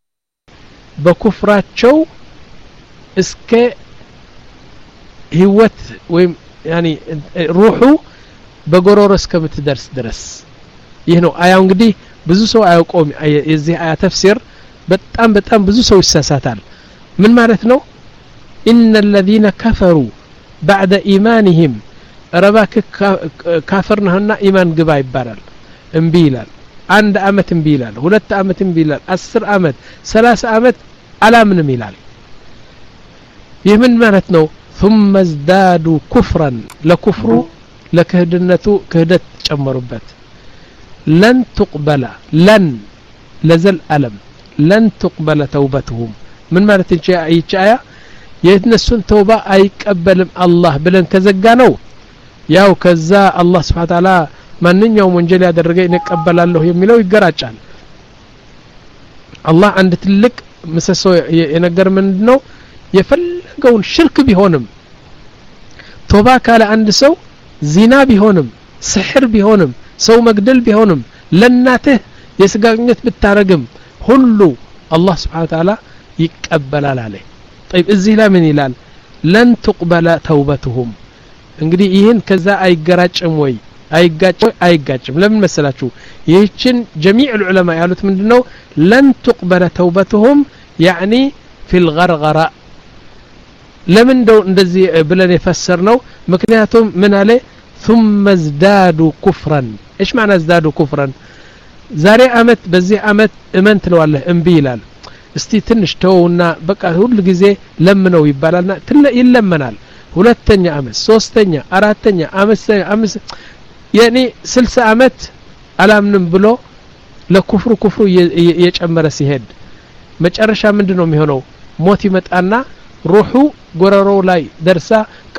በኩፍራቸው እስከ ህይወት ወይም يعني روحو በጎሮሮ እስከምትደርስ ድረስ ይህ ነው አያው እንግዲህ ብዙ ሰው አያውቀውም የዚህ አያ ተፍሲር በጣም በጣም ብዙ ሰው ይሳሳታል ምን ማለት ነው إن الذين كفروا بعد إيمانهم ረባክ ካፈርነህና ኢማን ግባ ይባላል እምቢ ይላል አንድ አመት እምቢ ይላል ሁለት አመት እምቢ ይላል አስር አመት ሰላሳ አመት አላምንም ይላል ይህ ምን ማለት ነው ثم ازدادوا كفرا لكفر لكهدنቱ ክህደት ጨመሩበት لن تقبل لن لزل ألم لن تقبل توبتهم من ማለት ይቻያ የነሱን ተውባ አይቀበልም አላህ ብለን ከዘጋ ነው ያው ከዛ አላህ Subhanahu Wa Ta'ala ማንኛውም ወንጀል ያደረገ ይቀበላለሁ የሚለው ይገራጫል አላህ አንድ ትልቅ ምሰሶ የነገር ምንድነው የፈለገውን ሽርክ ቢሆንም ቶባ ካለ አንድ ሰው ዚና ቢሆንም ስሕር ቢሆንም ሰው መግደል ቢሆንም ለናትህ የስጋግነት ብታረግም ሁሉ አላህ Subhanahu Wa Ta'ala ይቀበላል አለ طيب እዚህ ላይ ምን ይላል لن تقبل توبتهم እንግዲህ ይሄን ከዛ አይገራጭም ወይ አይጋጭ አይጋጭም ለምን መሰላችሁ ይህችን جميع العلماء ያሉት ምንድነው لن تقبل توبتهم يعني في الغرغره ለምን እንደው እንደዚህ ብለን የፈሰርነው ምክንያቱም ምን አለ ثم ازدادوا كفرا ايش معنى ازدادوا كفرا ዛሬ አመት በዚህ አመት እመን ትለዋለህ እምቢ ይላል እስቲ ትንሽ ተውና በቃ ሁሉ ጊዜ ለምነው ይባላልና ትለ ይለመናል ሁለተኛ አመት ሶስተኛ አራተኛ አምስተኛ አምስት ያኒ ስልሳ አመት አላምንም ብሎ ለኩፍሩ ኩፍሩ የጨመረ ሲሄድ መጨረሻ ምንድነው የሚሆነው ሞት ይመጣና ሩሑ ጎረሮ ላይ ደርሳ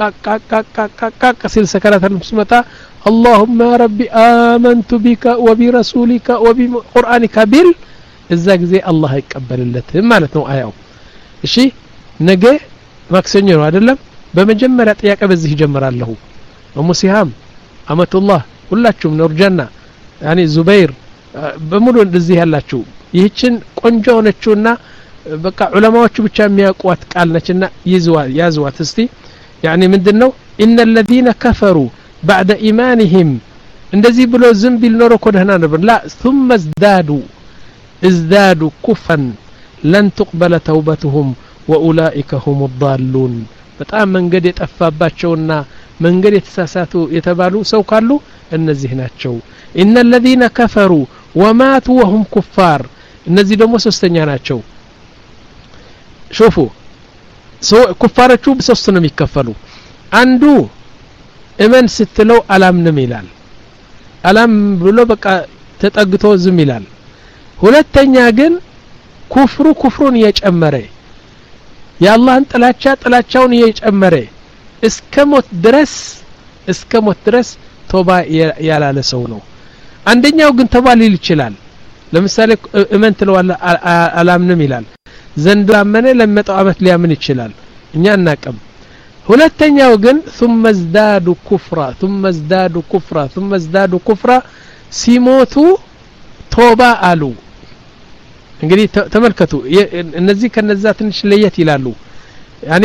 ቃቃቃቃቃ ሲል ሰከራት መስመታ اللهم يا ربي آمنت بك وبرسولك وبقرآنك بال እዛ ጊዜ አላህ ይቀበልለት ማለት ነው አያው እሺ ነገ ማክሰኞ ነው አይደለም በመጀመሪያ ጥያቄ በዚህ ይጀምራለሁ ወሙሲሃም አመቱላህ ሁላችሁም ኑርጀና ያኒ ዙበይር በሙሉ እንደዚህ ያላችሁ ይህችን ቆንጆ ሆነችውና በቃ ዑለማዎቹ ብቻ የሚያውቁት ቃል ነችና ይዝዋ ያዝዋት እስቲ ያኒ ምንድነው ان الذين كفروا بعد ايمانهم እንደዚህ ብሎ ዝም ቢል ኖሮ ኮደህና ነበር لا ثم ازدادوا ازدادوا كفرا لن تقبل توبتهم واولئك هم الضالون በጣም መንገድ የጠፋባቸውና መንገድ የተሳሳቱ የተባሉ ሰው ካሉ እነዚህ ናቸው ان الذين كفروا وماتوا وهم كفار እነዚህ ደግሞ ሶስተኛ ናቸው شوفوا سو كفارቹ በሶስት ነው የሚከፈሉ አንዱ እመን ስትለው አላምንም ይላል አላም ብሎ በቃ ተጠግቶ ዝም ይላል ሁለተኛ ግን ኩፍሩ ኩፍሩን እየጨመረ ያላህን ጥላቻ ጥላቻውን እየጨመረ እስከ ሞት ድረስ እስከ ሞት ድረስ ቶባ ያላለ ሰው ነው አንደኛው ግን ተባ ሊል ይችላል ለምሳሌ እመን ትለዋለህ አላምንም ይላል ዘንድሮ አመነ ለመጣው አመት ሊያምን ይችላል እኛ እናቀም ሁለተኛው ግን ثم ازدادوا كفرا ثم ازدادوا كفرا ثم ازدادوا كفرا ሲሞቱ ቶባ አሉ እንግዲህ ተመልከቱ እነዚህ ከነዛ ትንሽ ለየት ይላሉ ያኒ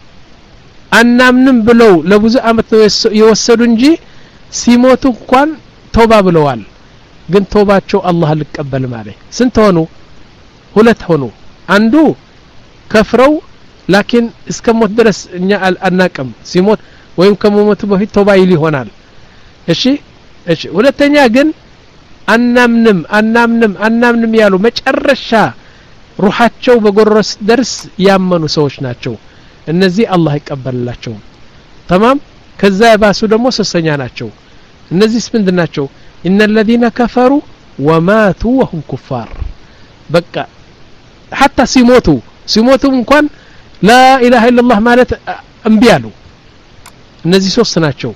አናምንም ብለው ለብዙ አመት የወሰዱ እንጂ ሲሞቱ እንኳን ቶባ ብለዋል ግን ቶባቸው አላህ ሊቀበል ማለት ስንት ሆኑ ሁለት ሆኑ አንዱ ከፍረው ላኪን እስከሞት ድረስ እኛ አናቀም ሲሞት ወይም ከሞቱ በፊት ቶባ ይል ይሆናል እሺ እሺ ሁለተኛ ግን አናምንም አናምንም አናምንም ያሉ መጨረሻ ሩሃቸው በጎረስ ደርስ ያመኑ ሰዎች ናቸው እነዚህ አላህ ይቀበልላቸው تمام ከዛ ያባሱ ደግሞ ሶስተኛ ናቸው እነዚህ ምንድን ናቸው ان الذين كفروا وماتوا وهم كفار በቃ حتى ሲሞቱ ሲሞቱ እንኳን لا اله الا الله ማለት እንቢ አሉ እነዚህ ሶስት ናቸው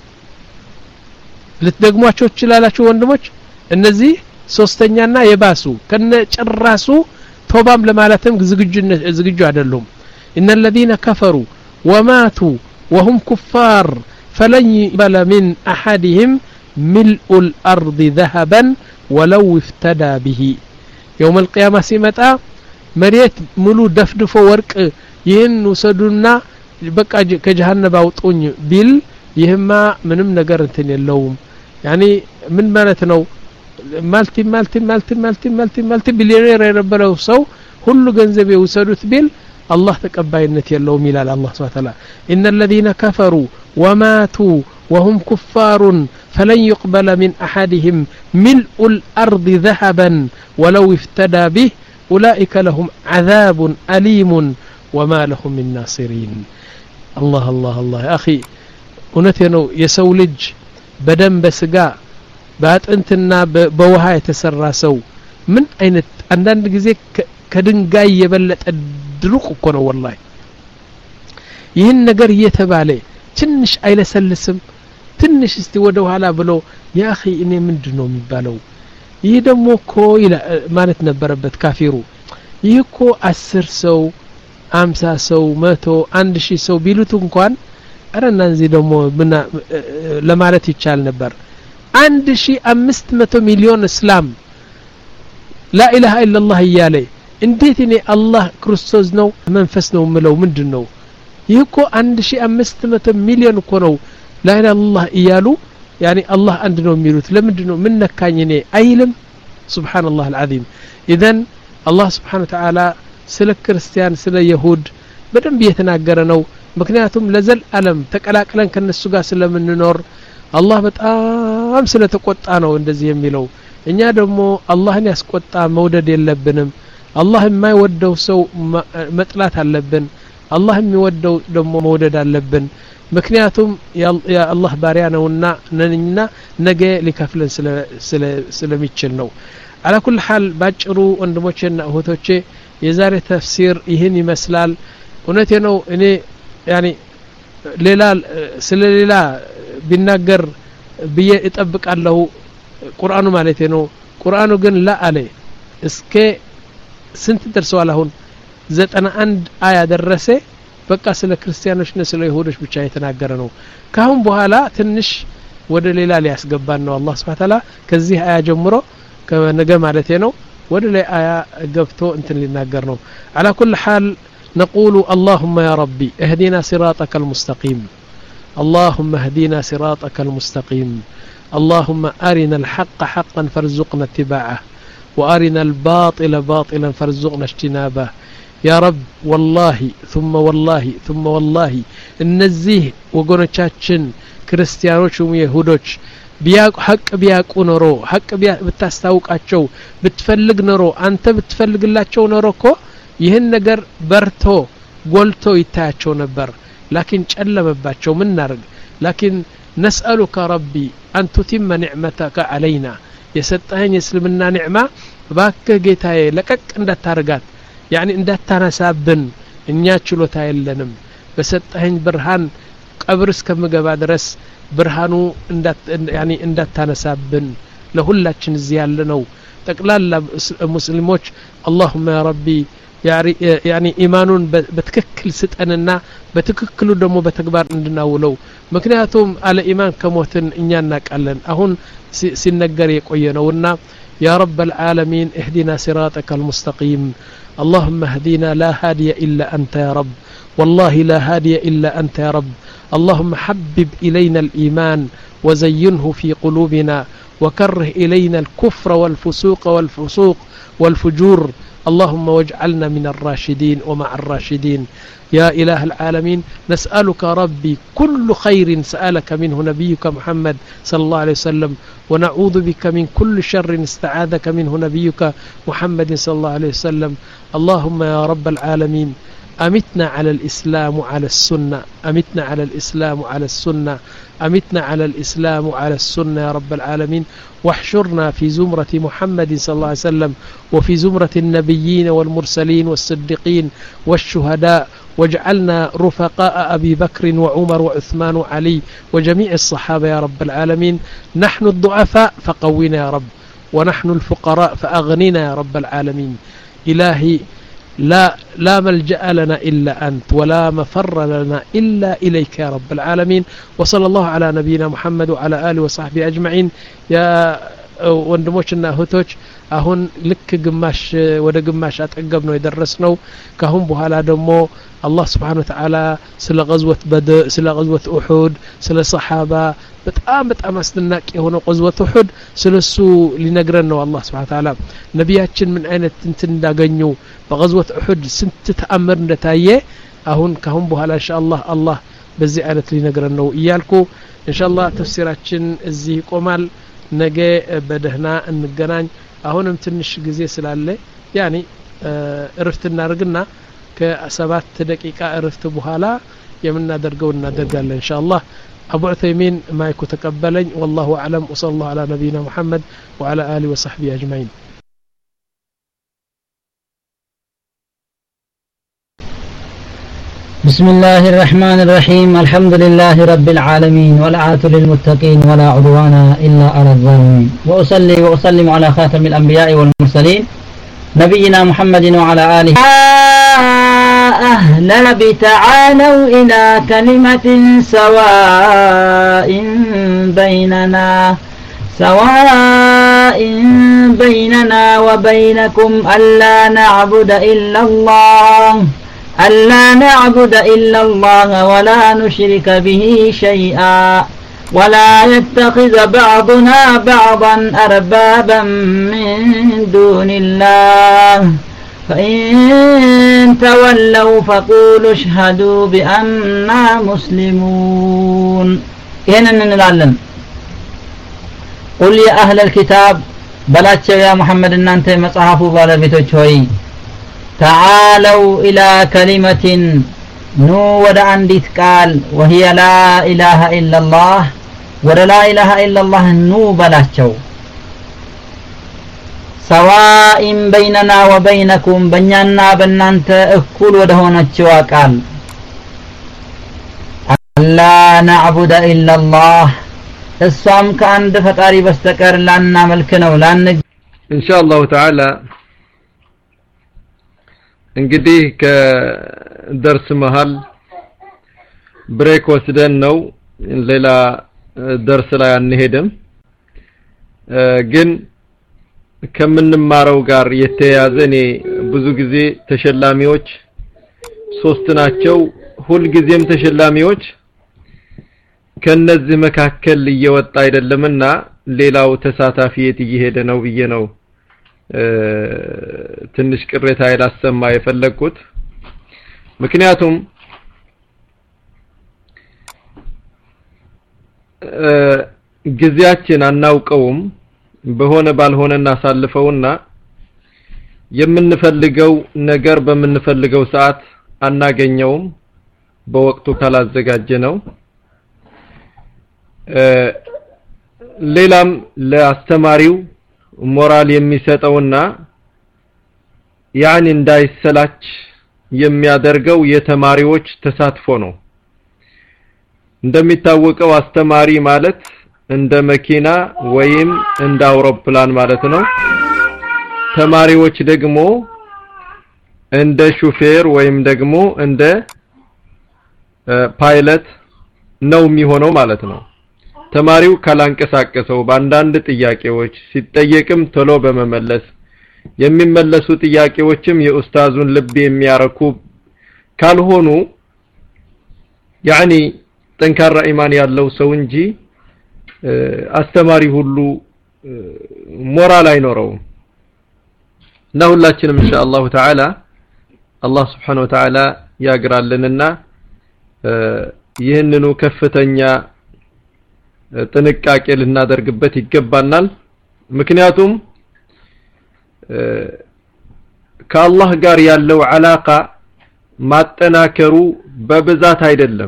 ልትደግሟቸው ይችላልላችሁ ወንድሞች እነዚህ ሶስተኛና የባሱ ከነጭራሱ ቶባም ለማለትም ዝግጁ ዝግጁ አይደሉም ان الذين كفروا وماتوا وهم كفار فلن يقبل من احدهم ملء الارض ذهبا ولو افتدى به يوم القيامه ሲመጣ መሬት ሙሉ ደፍድፎ ወርቅ ይህን ወሰዱና በቃ ከጀሃነም አውጡኝ ቢል ይህማ ምንም ነገር እንትን የለውም ያኒ ምን ማለት ነው ማልቲ ማልቲ ማልቲ ማልቲ ማልቲ ማልቲ ቢሊዮኔር የነበረው ሰው ሁሉ ገንዘብ ይወሰዱት ቢል الله ተቀባይነት የለውም ይላል አላህ Subhanahu Wa Ta'ala ان الذين كفروا وماتوا وهم كفار فلن يقبل من احدهم ملء الارض ذهبا ولو افتدى به اولئك لهم عذاب اليم وما لهم من ناصرين الله الله الله يا اخي እውነቴነው የሰው ልጅ በደም በስጋ በአጥንትና በውሃ የተሰራ ሰው ምን አይነት አንዳንድ ጊዜ ከድንጋይ የበለጠ ድሩቅ እኮ ነው والله ይህን ነገር እየተባለ ትንሽ አይለሰልስም ትንሽ እስቲ ወደ ኋላ ብሎ ያ اخي እኔ ምንድነው የሚባለው ይህ ደግሞ እኮ ማለት ነበረበት ካፊሩ ይህ እኮ አስር ሰው አምሳ ሰው መቶ አንድ ሺህ ሰው ቢሉት እንኳን አረና እንዚህ ደግሞ ለማለት ይቻል ነበር አንድ ሺህ አምስት መቶ ሚሊዮን እስላም لا اله الا الله እያለ እንዴት እኔ አላህ ክርስቶስ ነው መንፈስ ነው ምለው ምንድነው ይህ እኮ አንድ ሺህ አምስት መቶ ሚሊዮን እኮ ነው لا اله الا الله እያሉ يعني الله አንድ ነው የሚሉት ለምንድነው ምን ነካኝ እኔ አይልም سبحان الله العظيم اذا الله سبحانه وتعالى ስለ ክርስቲያን ስለ ይሁድ በደንብ እየተናገረ ነው ምክንያቱም ለዘል ዓለም ተቀላቅለን ከነሱ ጋር ስለምንኖር አላህ በጣም ስለተቆጣ ነው እንደዚህ የሚለው እኛ ደግሞ አላህን ያስቆጣ መውደድ የለብንም አላህ የማይወደው ሰው መጥላት አለብን አላህ የሚወደው ደግሞ መውደድ አለብን ምክንያቱም ያ አላህ ባሪያ ነውና ነንና ነገ ሊከፍለን ስለ ስለሚችል ነው على كل حال ባጭሩ ወንድሞቼና እህቶቼ የዛሬ ተፍሲር ይህን ይመስላል እውነቴ ነው እኔ يعني ሌላ ስለ ሌላ ቢናገር በየ እጠብቃለሁ ቁርአኑ ማለት ነው ቁርአኑ ግን ላ አለ እስከ ስንት ደርሰዋል አሁን ዘጠና አንድ አያ ደረሰ በቃ ስለ ክርስቲያኖችና ስለ ይሁዶች ብቻ የተናገረ ነው ካሁን በኋላ ትንሽ ወደ ሌላ ሊያስገባን ነው አላህ Subhanahu Wa Ta'ala ከዚህ አያ ጀምሮ ከነገ ማለት ነው ወደ ላይ አያ ገብቶ እንትን ሊናገር ነው على كل حال نقول اللهم يا ربي اهدنا صراطك المستقيم اللهم اهدنا صراطك المستقيم اللهم أرنا الحق حقا فارزقنا اتباعه وأرنا الباطل باطلا فارزقنا اجتنابه يا رب والله ثم والله ثم والله النزيه وقنوشاتشن كريستيانوش ويهودوش بياق حق بياقو نورو حق بتستاوقاچو بتفلق نورو انت بتفلق لاچو نوروكو ይህን ነገር በርቶ ጎልቶ ይታያቸው ነበር لكن ጨለመባቸው ምን ናርግ لكن نسألك ربي أن تتم نعمتك علينا يسطهن يسلمنا نعمة باكه ጌታዬ ለቀቅ እንዳታርጋት يعني እንዳታነሳብን እኛ ችሎታ የለንም በሰጠህን ብርሃን ቀብር እስከምገባ ድረስ ብርሃኑ እንዳት يعني እንዳታነሳብን ለሁላችን እዚህ ያለ ነው ጠቅላላ ሙስሊሞች اللهم يا ربي يعني يعني إيمانون بتككل ستأننا بتككلوا دمو بتكبر عندنا ولو مكنياتهم على إيمان كموتن إنيانا كألن أهون سنقر يقوينونا يا رب العالمين اهدنا صراطك المستقيم اللهم اهدنا لا هادي إلا أنت يا رب والله لا هادي إلا أنت يا رب اللهم حبب إلينا الإيمان وزينه في قلوبنا وكره إلينا الكفر والفسوق والفسوق والفجور اللهم واجعلنا من الراشدين ومع الراشدين يا إله العالمين نسألك ربي كل خير سألك منه نبيك محمد صلى الله عليه وسلم ونعوذ بك من كل شر استعاذك منه نبيك محمد صلى الله عليه وسلم اللهم يا رب العالمين أمتنا على الإسلام وعلى السنة أمتنا على الإسلام وعلى السنة أمتنا على الإسلام وعلى السنة يا رب العالمين واحشرنا في زمرة محمد صلى الله عليه وسلم وفي زمرة النبيين والمرسلين والصديقين والشهداء واجعلنا رفقاء أبي بكر وعمر وعثمان وعلي وجميع الصحابة يا رب العالمين نحن الضعفاء فقونا يا رب ونحن الفقراء فأغننا يا رب العالمين إلهي لا لا ملجأ لنا إلا أنت ولا مفر لنا إلا إليك يا رب العالمين وصلى الله على نبينا محمد وعلى آله وصحبه أجمعين يا ወንድሞችና እህቶች አሁን ልክ ግማሽ ወደ ግማሽ አጠገብ ነው የደረስነው ካሁን በኋላ ደግሞ አላህ Subhanahu Wa Ta'ala ስለ غزوة بدر ስለ غزوة أحد ስለ صحابة በጣም በጣም አስደናቂ የሆነ غزوة أحد ስለሱ ሊነግረን ነው አላህ Subhanahu Wa Ta'ala ነብያችን ምን አይነት እንትን እንዳገኙ በغزوة أحد ስንት ተአምር እንደታየ አሁን ካሁን በኋላ ኢንሻአላህ አላህ በዚህ አይነት ሊነግረን ነው ይያልኩ ኢንሻአላህ ተፍሲራችን እዚህ ይቆማል ነገ በደህና እንገናኝ አሁንም ትንሽ ጊዜ ስላለ ያኒ እረፍት እናርግና ከሰባት ደቂቃ እረፍት በኋላ የምናደርገው እናደርጋለን ኢንሻአላህ አቡ ዑተይሚን ማይኩ ተቀበለኝ والله اعلم وصلى الله على نبينا محمد وعلى اله وصحبه اجمعين بسم الله الرحمن الرحيم الحمد لله رب العالمين والعافية للمتقين ولا عدوان إلا على الظالمين وأصلي وأسلم على خاتم الأنبياء والمرسلين نبينا محمد وعلى آله أهل تعالوا إلى كلمة سواء بيننا سواء بيننا وبينكم ألا نعبد إلا الله ألا نعبد إلا الله ولا نشرك به شيئا ولا يتخذ بعضنا بعضا أربابا من دون الله فإن تولوا فقولوا اشهدوا بأننا مسلمون هنا ننعلم قل يا أهل الكتاب بلاتشو يا محمد أن أنت مصحفوا بالبيتوش هوي تعالوا إلى كلمة نو ودع عنديت قال وهي لا إله إلا الله ولا لا إله إلا الله نو بلاتشو سواء بيننا وبينكم بنيانا بنانت اكل ودهونتشو قال لا نعبد إلا الله الصام كأند فتاري بستكر لأننا ملكنا ولأن إن شاء الله تعالى እንግዲህ ከደርስ መሃል ብሬክ ወስደን ነው ሌላ ደርስ ላይ አንሄድም ግን ከምንማረው ጋር የተያያዘ እኔ ብዙ ጊዜ ተሸላሚዎች ሶስት ናቸው ሁሉ ጊዜም ተሸላሚዎች ከነዚህ መካከል እየወጣ አይደለምና ሌላው ተሳታፊ የት እየሄደ ነው ብዬ ነው ትንሽ ቅሬታ ያላሰማ የፈለኩት ምክንያቱም ጊዜያችን አናውቀውም በሆነ ባልሆነ እናሳልፈውና የምንፈልገው ነገር በምንፈልገው ሰዓት አናገኘውም በወቅቱ ካላዘጋጀ ነው ሌላም ለአስተማሪው ሞራል የሚሰጠውና ያን እንዳይሰላች የሚያደርገው የተማሪዎች ተሳትፎ ነው እንደሚታወቀው አስተማሪ ማለት እንደ መኪና ወይም እንደ አውሮፕላን ማለት ነው ተማሪዎች ደግሞ እንደ ሹፌር ወይም ደግሞ እንደ ፓይለት ነው የሚሆነው ማለት ነው ተማሪው ካላንቀሳቀሰው በአንዳንድ ጥያቄዎች ሲጠየቅም ቶሎ በመመለስ የሚመለሱ ጥያቄዎችም የኡስታዙን ልብ የሚያረኩ ካልሆኑ ያኒ ጠንካራ ኢማን ያለው ሰው እንጂ አስተማሪ ሁሉ ሞራል አይኖረውም እና ሁላችንም ኢንሻአላሁ ተዓላ አላህ Subhanahu Wa Ta'ala ያግራልንና ይህንኑ ከፍተኛ ጥንቃቄ ልናደርግበት ይገባናል ምክንያቱም ከአላህ ጋር ያለው አላቃ ማጠናከሩ በብዛት አይደለም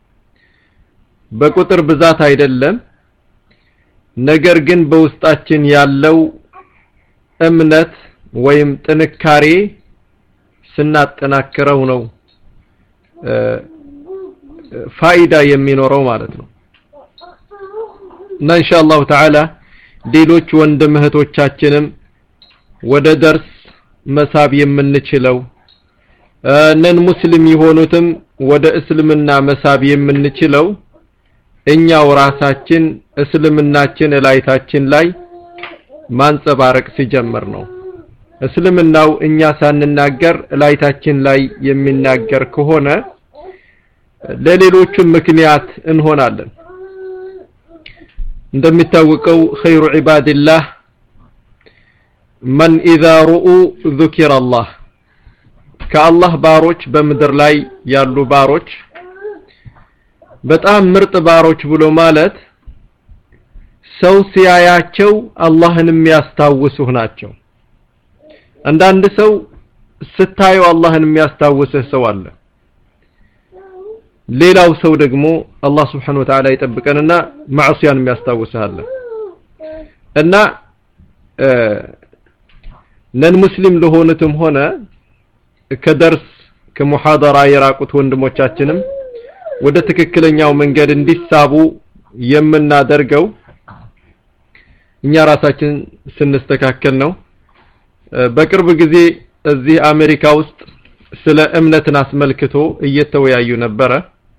በቁጥር ብዛት አይደለም ነገር ግን በውስጣችን ያለው እምነት ወይም ጥንካሬ ስናጠናክረው ነው ፋይዳ የሚኖረው ማለት ነው እና ኢንሻአላሁ ተዓላ ሌሎች ወንድም እህቶቻችንም ወደ ደርስ መሳብ የምንችለው ነን ሙስሊም የሆኑትም ወደ እስልምና መሳብ የምንችለው እኛው ራሳችን እስልምናችን ላይታችን ላይ ማንጸባረቅ ሲጀምር ነው እስልምናው እኛ ሳንናገር ላይታችን ላይ የሚናገር ከሆነ ለሌሎቹ ምክንያት እንሆናለን እንደሚታወቀው خير عباد الله من اذا رؤوا ذكر الله ከአላህ ባሮች በመድር ላይ ያሉ ባሮች በጣም ምርጥ ባሮች ብሎ ማለት ሰው ሲያያቸው አላህን የሚያስታውሱ ናቸው አንዳንድ ሰው ስታዩ አላህን የሚያስታውስህ ሰው አለ ሌላው ሰው ደግሞ አላህ Subhanahu Wa Ta'ala ይጠብቀንና ማዕሲያን የሚያስታውስህ አለ እና ነን ሙስሊም ለሆኑትም ሆነ ከደርስ ከሙሐደራ የራቁት ወንድሞቻችንም ወደ ትክክለኛው መንገድ እንዲሳቡ የምናደርገው እኛ ራሳችን ስንስተካከል ነው በቅርብ ጊዜ እዚህ አሜሪካ ውስጥ ስለ እምነትን አስመልክቶ እየተወያዩ ነበር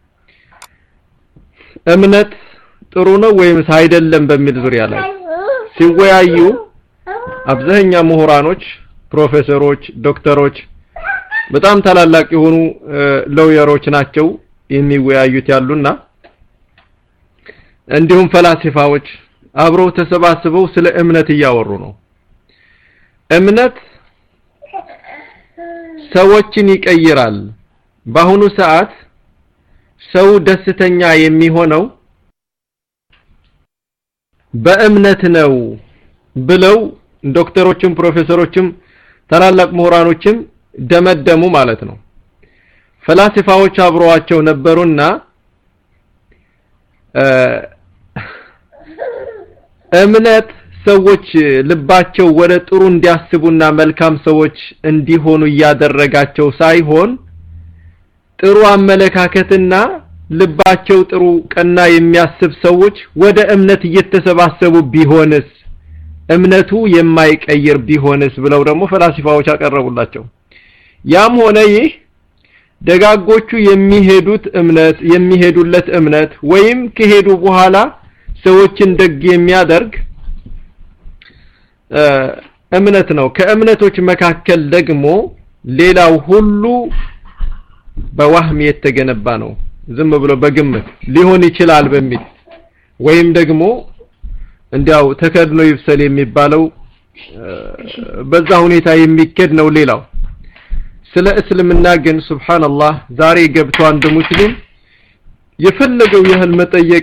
እምነት ጥሩ ነው ወይስ አይደለም በሚል ዙሪያ ላይ ሲወያዩ አብዛኛው ምሁራኖች ፕሮፌሰሮች ዶክተሮች በጣም ታላላቅ የሆኑ ሎየሮች ናቸው የሚወያዩት ያሉና እንዲሁም ፈላስፋዎች አብረው ተሰባስበው ስለ እምነት ያወሩ ነው እምነት ሰዎችን ይቀይራል በአሁኑ ሰዓት ሰው ደስተኛ የሚሆነው በእምነት ነው ብለው ዶክተሮችም ፕሮፌሰሮችም ታላላቅ ምሁራኖችም ደመደሙ ማለት ነው ፈላስፋዎች አብረዋቸው ነበሩና እምነት ሰዎች ልባቸው ወደ ጥሩ እንዲያስቡና መልካም ሰዎች እንዲሆኑ ያደረጋቸው ሳይሆን ጥሩ አመለካከትና ልባቸው ጥሩ ቀና የሚያስብ ሰዎች ወደ እምነት እየተሰባሰቡ ቢሆንስ እምነቱ የማይቀየር ቢሆንስ ብለው ደግሞ ፈላስፋዎች አቀረቡላቸው ያም ሆነ ይህ ደጋጎቹ የሚሄዱት እምነት የሚሄዱለት እምነት ወይም ከሄዱ በኋላ ሰዎችን ደግ የሚያደርግ እምነት ነው ከእምነቶች መካከል ደግሞ ሌላው ሁሉ በዋህም የተገነባ ነው ዝም ብሎ በግምት ሊሆን ይችላል በሚል ወይም ደግሞ እንዲያው ተከድኖ ይብሰል የሚባለው በዛ ሁኔታ የሚከድ ነው ሌላው ስለ እስልምና ግን ሱብሃንአላህ ዛሬ ገብቶ አንድ ሙስሊም የፈለገው ያህል መጠየቅ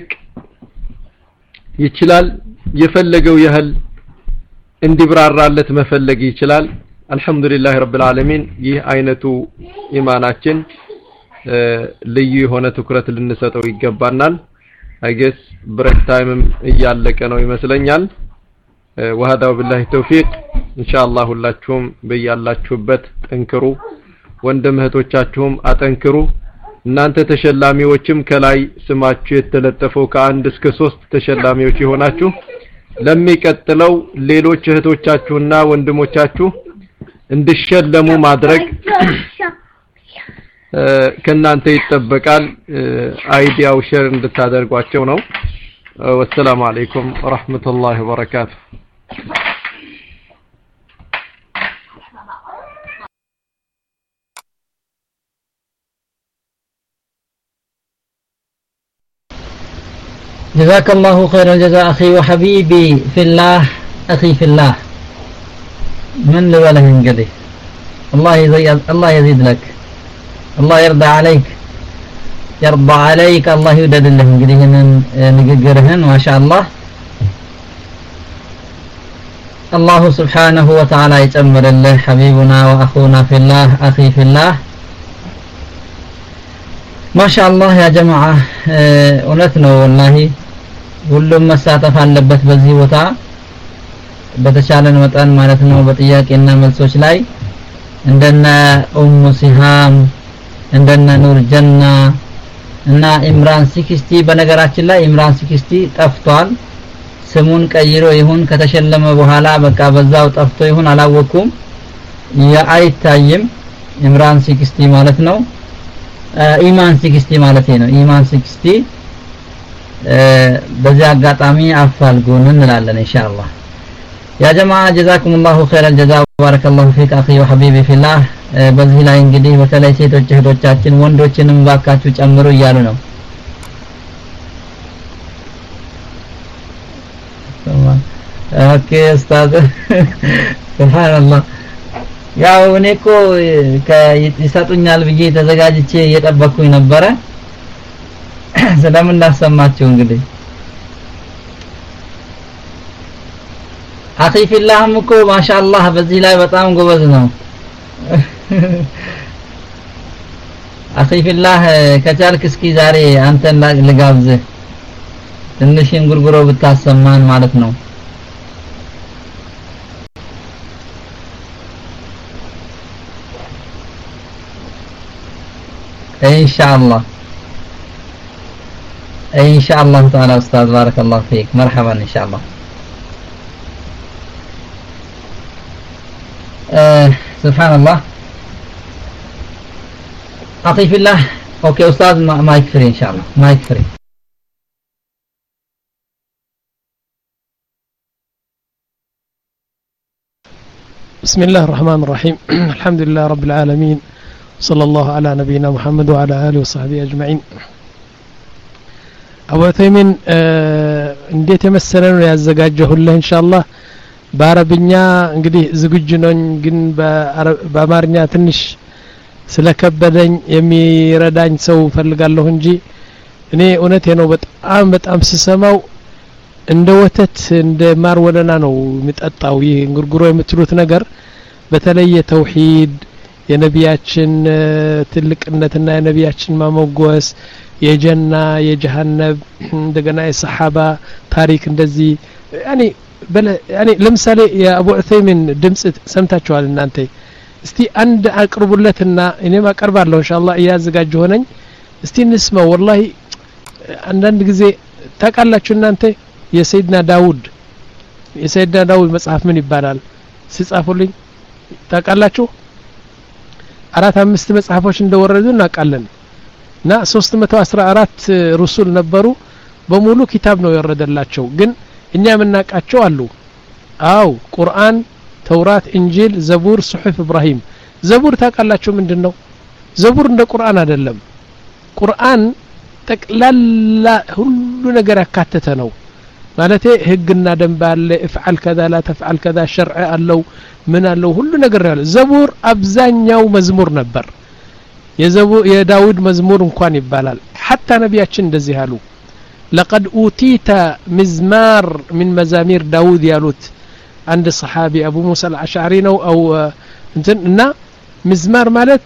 ይችላል የፈለገው ያህል እንዲብራራለት መፈለግ ይችላል አልহামዱሊላህ ረብል ዓለሚን ይህ አይነቱ ኢማናችን ልዩ የሆነ ትኩረት ልንሰጠው ይገባናል አይገስ ብሬክ ታይምም እያለቀ ነው ይመስለኛል ወሃዳው ቢላሂ ተውፊቅ ኢንሻአላህ ሁላችሁም በያላችሁበት ጠንክሩ ወንድም እህቶቻችሁም አጠንክሩ እናንተ ተሸላሚዎችም ከላይ ስማችሁ የተለጠፈው ከአንድ እስከ ሶስት ተሸላሚዎች ይሆናችሁ ለሚቀጥለው ሌሎች እህቶቻችሁና ወንድሞቻችሁ እንዲሸለሙ ማድረግ ከናንተ ይተበቃል አይዲያው ሼር እንድታደርጓቸው ነው ወሰላሙ አለይኩም ወራህመቱላሂ ወበረካቱሁ جزاك الله خير الجزاء أخي وحبيبي في الله أخي في الله من لوله انقدي الله يزيد الله يزيد لك الله يرضى عليك يرضى عليك الله يودد له انقدي نقرهن ما شاء الله الله سبحانه وتعالى يتأمر الله حبيبنا وأخونا في الله أخي في الله ما شاء الله يا جماعة እውነትነው والله ሁሉም መሳተፍ አለበት በዚህ ቦታ በተቻለን መጠን ማለት ነው በጥያቄና መልሶች ላይ እንደነ ኡሙ ሲሃም እንደነ ኑር ጀና እና ኢምራን ሲክስቲ በነገራችን ላይ ኢምራን ሲክስቲ ጠፍቷል ስሙን ቀይሮ ይሁን ከተሸለመ በኋላ በቃ በዛው ጠፍቶ ይሁን አላወኩም ያይታይም ኢምራን ሲክስቲ ማለት ነው ኢማን ሲክስቲ ማለት ነው ኢማን ሲክስቲ በዚህ አጋጣሚ አፋልጉን እንላለን ኢንሻአላህ ያ ጀማዓ جزاكم الله خير الجزاء بارك الله فيك اخي وحبيبي في الله በዚህ ላይ እንግዲህ በተለይ ሴቶች እህቶቻችን ወንዶችንም ባካችሁ ጨምሩ እያሉ ነው ኦኬ ኡስታዝ ሱብሃንአላህ ያው እኔ እኮ ይሰጡኛል ብዬ ተዘጋጅቼ እየጠበቅኩኝ ነበረ ሰላም እናሰማችሁ እንግዲህ አኺ ፊላህም እኮ ማሻአላህ በዚህ ላይ በጣም ጎበዝ ነው አኺ ፊላህ ከቻልክ እስኪ ዛሬ አንተን ልጋብዝህ ትንሽ እንጉርጉሮ ብታሰማን ማለት ነው إن شاء الله إن شاء الله تعالى أستاذ بارك الله فيك مرحبا إن شاء الله آه سبحان الله أطيف الله أوكي أستاذ ما يكفري إن شاء الله ما يكفري بسم الله الرحمن الرحيم الحمد لله رب العالمين صلى الله على نبينا محمد وعلى آله وصحبه أجمعين أبو عثيمين እንዴት የመሰለ ነው ያዘጋጀሁልህ ኢንሻአላህ በአረብኛ እንግዲህ ዝግጁ ነኝ ግን በአማርኛ ትንሽ ስለከበደኝ የሚረዳኝ ሰው ፈልጋለሁ እንጂ እኔ እውነቴ ነው በጣም በጣም ስሰማው እንደ ወተት እንደ ማር ወለና ነው የሚጠጣው ይሄ እንጉርጉሮ የምትሉት ነገር በተለይ ተውሂድ የነቢያችን ትልቅነትና የነቢያችን ማሞገስ የጀና የጀሃነም እንደገና የሰሃባ ታሪክ እንደዚህ ያኒ ያኒ ለምሳሌ የአቡ ዑሰይሚን ድምጽ ሰምታችኋል እናንተ እስቲ አንድ አቅርቡለትና እኔም አቀርባለሁ ኢንሻአላህ ያዘጋጅ ሆነኝ እስቲ እንስማው والله አንዳንድ ጊዜ ታቃላችሁ እናንተ የሰይድና ዳውድ የሰይድና ዳውድ መጽሐፍ ምን ይባላል ሲጻፉልኝ ታቃላችሁ አራት አምስት መጽሐፎች እንደወረዱ እናቃለን እና ሶስት መቶ አስራ አራት ሩሱል ነበሩ በሙሉ ኪታብ ነው የወረደላቸው ግን እኛ ምናቃቸው አሉ አው ቁርአን ተውራት እንጂል ዘቡር ሱሑፍ ኢብራሂም ዘቡር ታቃላችሁ ምንድነው ዘቡር እንደ ቁርአን አይደለም ቁርአን ጠቅላላ ሁሉ ነገር ያካተተ ነው ማለቴ ህግና ደንብ አለ ifعل كذا لا تفعل كذا شرع አለው ምን አለው ሁሉ ነገር አለ ዘቡር አብዛኛው መዝሙር ነበር የዘቡር የዳውድ መዝሙር እንኳን ይባላል حتى ነቢያችን እንደዚህ አሉ لقد اوتيت مزمار من مزامير داود ያሉት አንድ صحابي ابو موسى الاشعري ነው او እንትን እና مزمار ማለት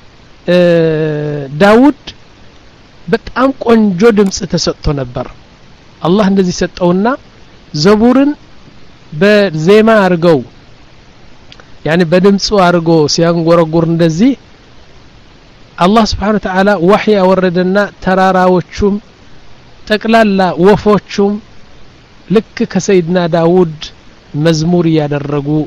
ዳውድ በጣም ቆንጆ ድምጽ ተሰጥቶ ነበር አላህ እንደዚህ ሰጠውና ዘቡርን በዜማ አርገው يعني በድምጹ አርጎ ሲያንጎረጉር እንደዚህ አላህ Subhanahu Wa Ta'ala ወህይ አወረደና ተራራዎቹም ጠቅላላ ወፎቹም ልክ ከሰይድና ዳውድ መዝሙር ያደረጉ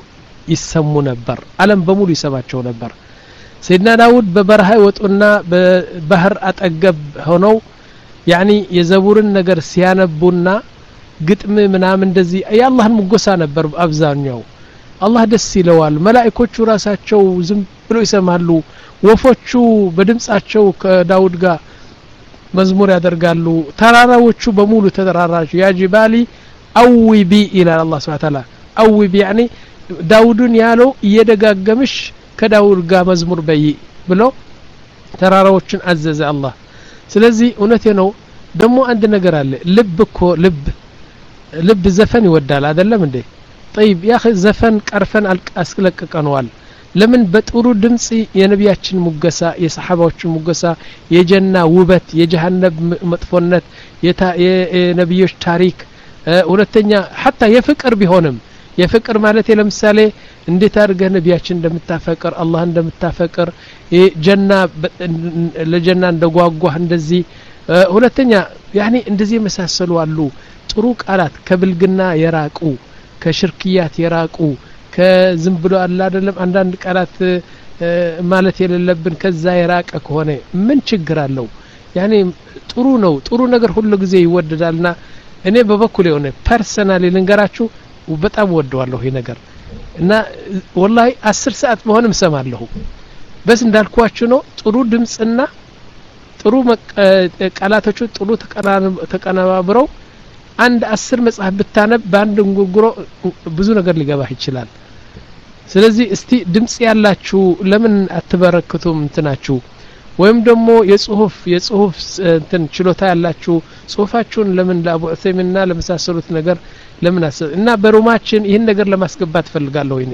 ይሰሙ ነበር ዓለም በሙሉ ይሰማቸው ነበር سيدنا داود በበረሃ ወጡና በባህር አጠገብ ሆነው يعني የዘቡርን ነገር ሲያነቡና ግጥም ምናምን እንደዚህ ያላህን ሙገሳ ነበር አብዛኛው አላህ ደስ ይለዋል መላእክቶቹ ራሳቸው ዝም ብለው ይሰማሉ ወፎቹ በድምጻቸው ከዳውድ ጋር መዝሙር ያደርጋሉ ተራራዎቹ በሙሉ ተራራሽ ያ ጅባሊ አውቢ ኢላ አላህ Subhanahu Wa Ta'ala አውቢ يعني ዳውድን ያለው እየደጋገምሽ ከዳውድ ጋር መዝሙር በይ ብሎ ተራራዎችን አዘዘ አላህ ስለዚህ እውነቴ ነው ደሞ አንድ ነገር አለ ልብ እኮ ልብ ልብ ዘፈን ይወዳል አይደለም እንዴ طيب يا اخي ዘፈን ቀርፈን አስለቀቀነዋል ለምን በጥሩ ድምጽ የነቢያችን ሙገሳ የሰሃባዎችን ሙገሳ የጀና ውበት የጀሃነም መጥፎነት የነቢዮች ታሪክ ሁለተኛ حتى የፍቅር ቢሆንም የፍቅር ማለት ለምሳሌ እንዴት አድርገህ ነቢያችን እንደምታፈቅር አላህ እንደምታፈቅር ጀና ለጀና እንደጓጓህ እንደዚህ ሁለተኛ ያኒ እንደዚህ መሳሰሉ አሉ ጥሩ ቃላት ከብልግና የራቁ ከሽርክያት የራቁ ከዝም ብሎ አለ አይደለም አንዳንድ ቃላት ማለት የሌለብን ከዛ የራቀ ከሆነ ምን ችግር አለው ያኒ ጥሩ ነው ጥሩ ነገር ሁሉ ጊዜ ይወደዳልና እኔ በበኩሌ ሆነ ፐርሰናሊ ልንገራችሁ በጣም ወደዋለሁ ይሄ ነገር እና ወላሂ አስር ሰዓት መሆንም ሰማለሁ በስ እንዳልኳችሁ ነው ጥሩ ድምጽና ጥሩ ቃላቶቹ ጥሩ ተቀናባብረው አንድ አስር መጽሐፍ ብታነብ ባንድ እንጉጉሮ ብዙ ነገር ሊገባህ ይችላል ስለዚህ እስቲ ድምጽ ያላችሁ ለምን አትበረክቱም እንትናችሁ ወይም ደግሞ የጽሁፍ የጽሁፍ እንትን ችሎታ ያላችሁ ጽሁፋችሁን ለምን ለአቡ ዑሰይሚንና ለመሳሰሉት ነገር ለምን አሰ እና በሩማችን ይሄን ነገር ለማስገባት ፈልጋለሁ እኔ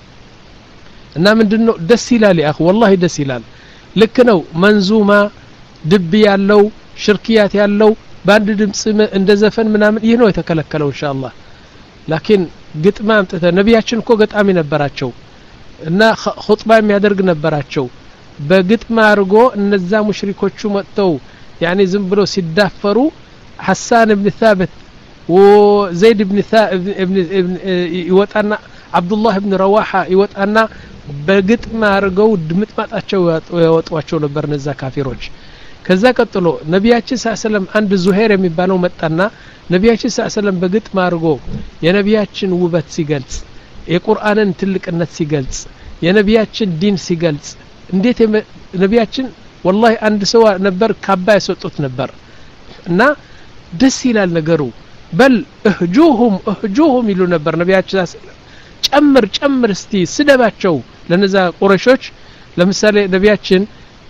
እና ምንድነው ደስ ይላል ያህ والله ደስ ይላል ልክ ነው መንዙማ ድብ ያለው ሽርክያት ያለው ባንድ ድምጽ እንደ ዘፈን ምናምን ይሄ ነው የተከለከለው ኢንሻአላህ ላኪን ግጥማ አምጥተ ነቢያችን እኮ ገጣሚ ነበራቸው እና ኹጥባ የሚያደርግ ነበራቸው በግጥማ አርጎ እነዛ ሙሽሪኮቹ መጥተው يعني ዝም ብሎ ሲዳፈሩ ሐሳን ኢብኑ ثابت وزيد بن ابن يوطانا عبد الله بن رواحه يوطانا በግጥማ አርገው ድምጥማጣቸው ያወጧቸው ነበር እነዛ ካፊሮች ከዛ ቀጥሎ ነቢያችን ሰለላሁ አንድ ዙሄር የሚባለው መጣና ነቢያችን ሰለላሁ በግጥማ አርጎ የነቢያችን ውበት ሲገልጽ የቁርአንን ትልቅነት ሲገልጽ የነቢያችን ዲን ሲገልጽ እንዴት ነቢያችን والله አንድ ሰው ነበር ካባ ያሰጡት ነበር እና ደስ ይላል ነገሩ በል እህጁሁም እህጁሁም ይሉ ነበር ነቢያችን ሰለላሁ ጨምር ጨምር እስቲ ስደባቸው ለነዛ ቁረሾች ለምሳሌ ነቢያችን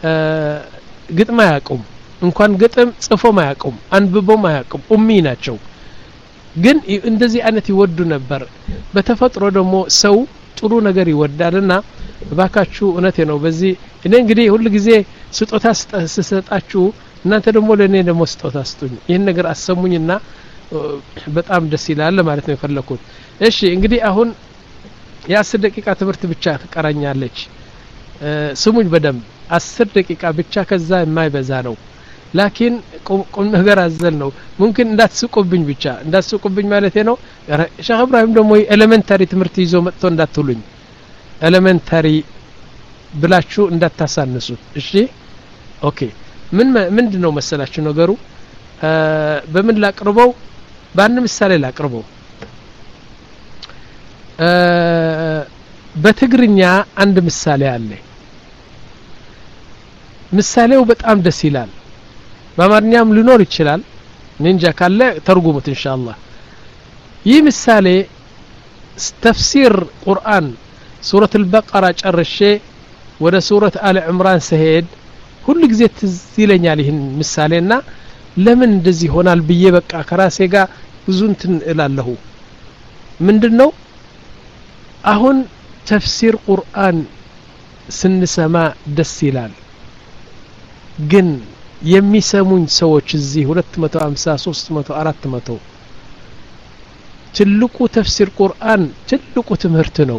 ግጥም ያቆም እንኳን ግጥም ጽፎ ማያቆም አንብቦ ማያቆም ኡሚ ናቸው ግን እንደዚህ አይነት ይወዱ ነበር በተፈጥሮ ደግሞ ሰው ጥሩ ነገር ይወዳልና ባካችሁ እነቴ ነው በዚህ እኔ እንግዲህ ሁሉ ጊዜ ስጦታ ስሰጣችሁ እናንተ ደግሞ ለኔ ደግሞ ስጦታ ስጡኝ ይሄን ነገር አሰሙኝና በጣም ደስ ይላል ማለት ነው የፈለኩት እሺ እንግዲህ አሁን የ10 ደቂቃ ትምህርት ብቻ ተቀራኛለች ስሙኝ በደም አስር ደቂቃ ብቻ ከዛ የማይበዛ ነው ላኪን ቁም ነገር አዘል ነው ሙምኪን እንዳትስቁብኝ ብቻ እንዳትስቁብኝ ማለት ነው ሼህ ኢብራሂም ደግሞ ኤሌመንታሪ ትምህርት ይዞ መጥቶ እንዳትሉኝ ኤሌመንታሪ ብላችሁ እንዳታሳንሱት እሺ ኦኬ ምን ምንድነው መሰላችሁ ነገሩ በምን ላቅርበው ባን ምሳሌ ላቅርበው በትግርኛ አንድ ምሳሌ አለ ምሳሌው በጣም ደስ ይላል በአማርኛም ሊኖር ይችላል ንንጃ ካለ ተርጉሙት ኢንሻአላህ ይህ ምሳሌ ተፍሲር ቁርአን ሱረት አልበቀራ ጨርሼ ወደ ሱረት አለ ዕምራን ሰሄድ ሁሉ ጊዜ ትዝ ይለኛል ይህን ምሳሌና ለምን እንደዚህ ሆናል ብዬ በቃ ከራሴ ጋር ብዙ እንትን እላለሁ ምንድነው አሁን ተፍሲር ቁርአን ስንሰማ ደስ ይላል ግን የሚሰሙኝ ሰዎች እዚህ ሁለት መቶ ሃምሳ ሶስት መቶ አራት መቶ ትልቁ ተፍሲር ቁርአን ትልቁ ትምህርት ነው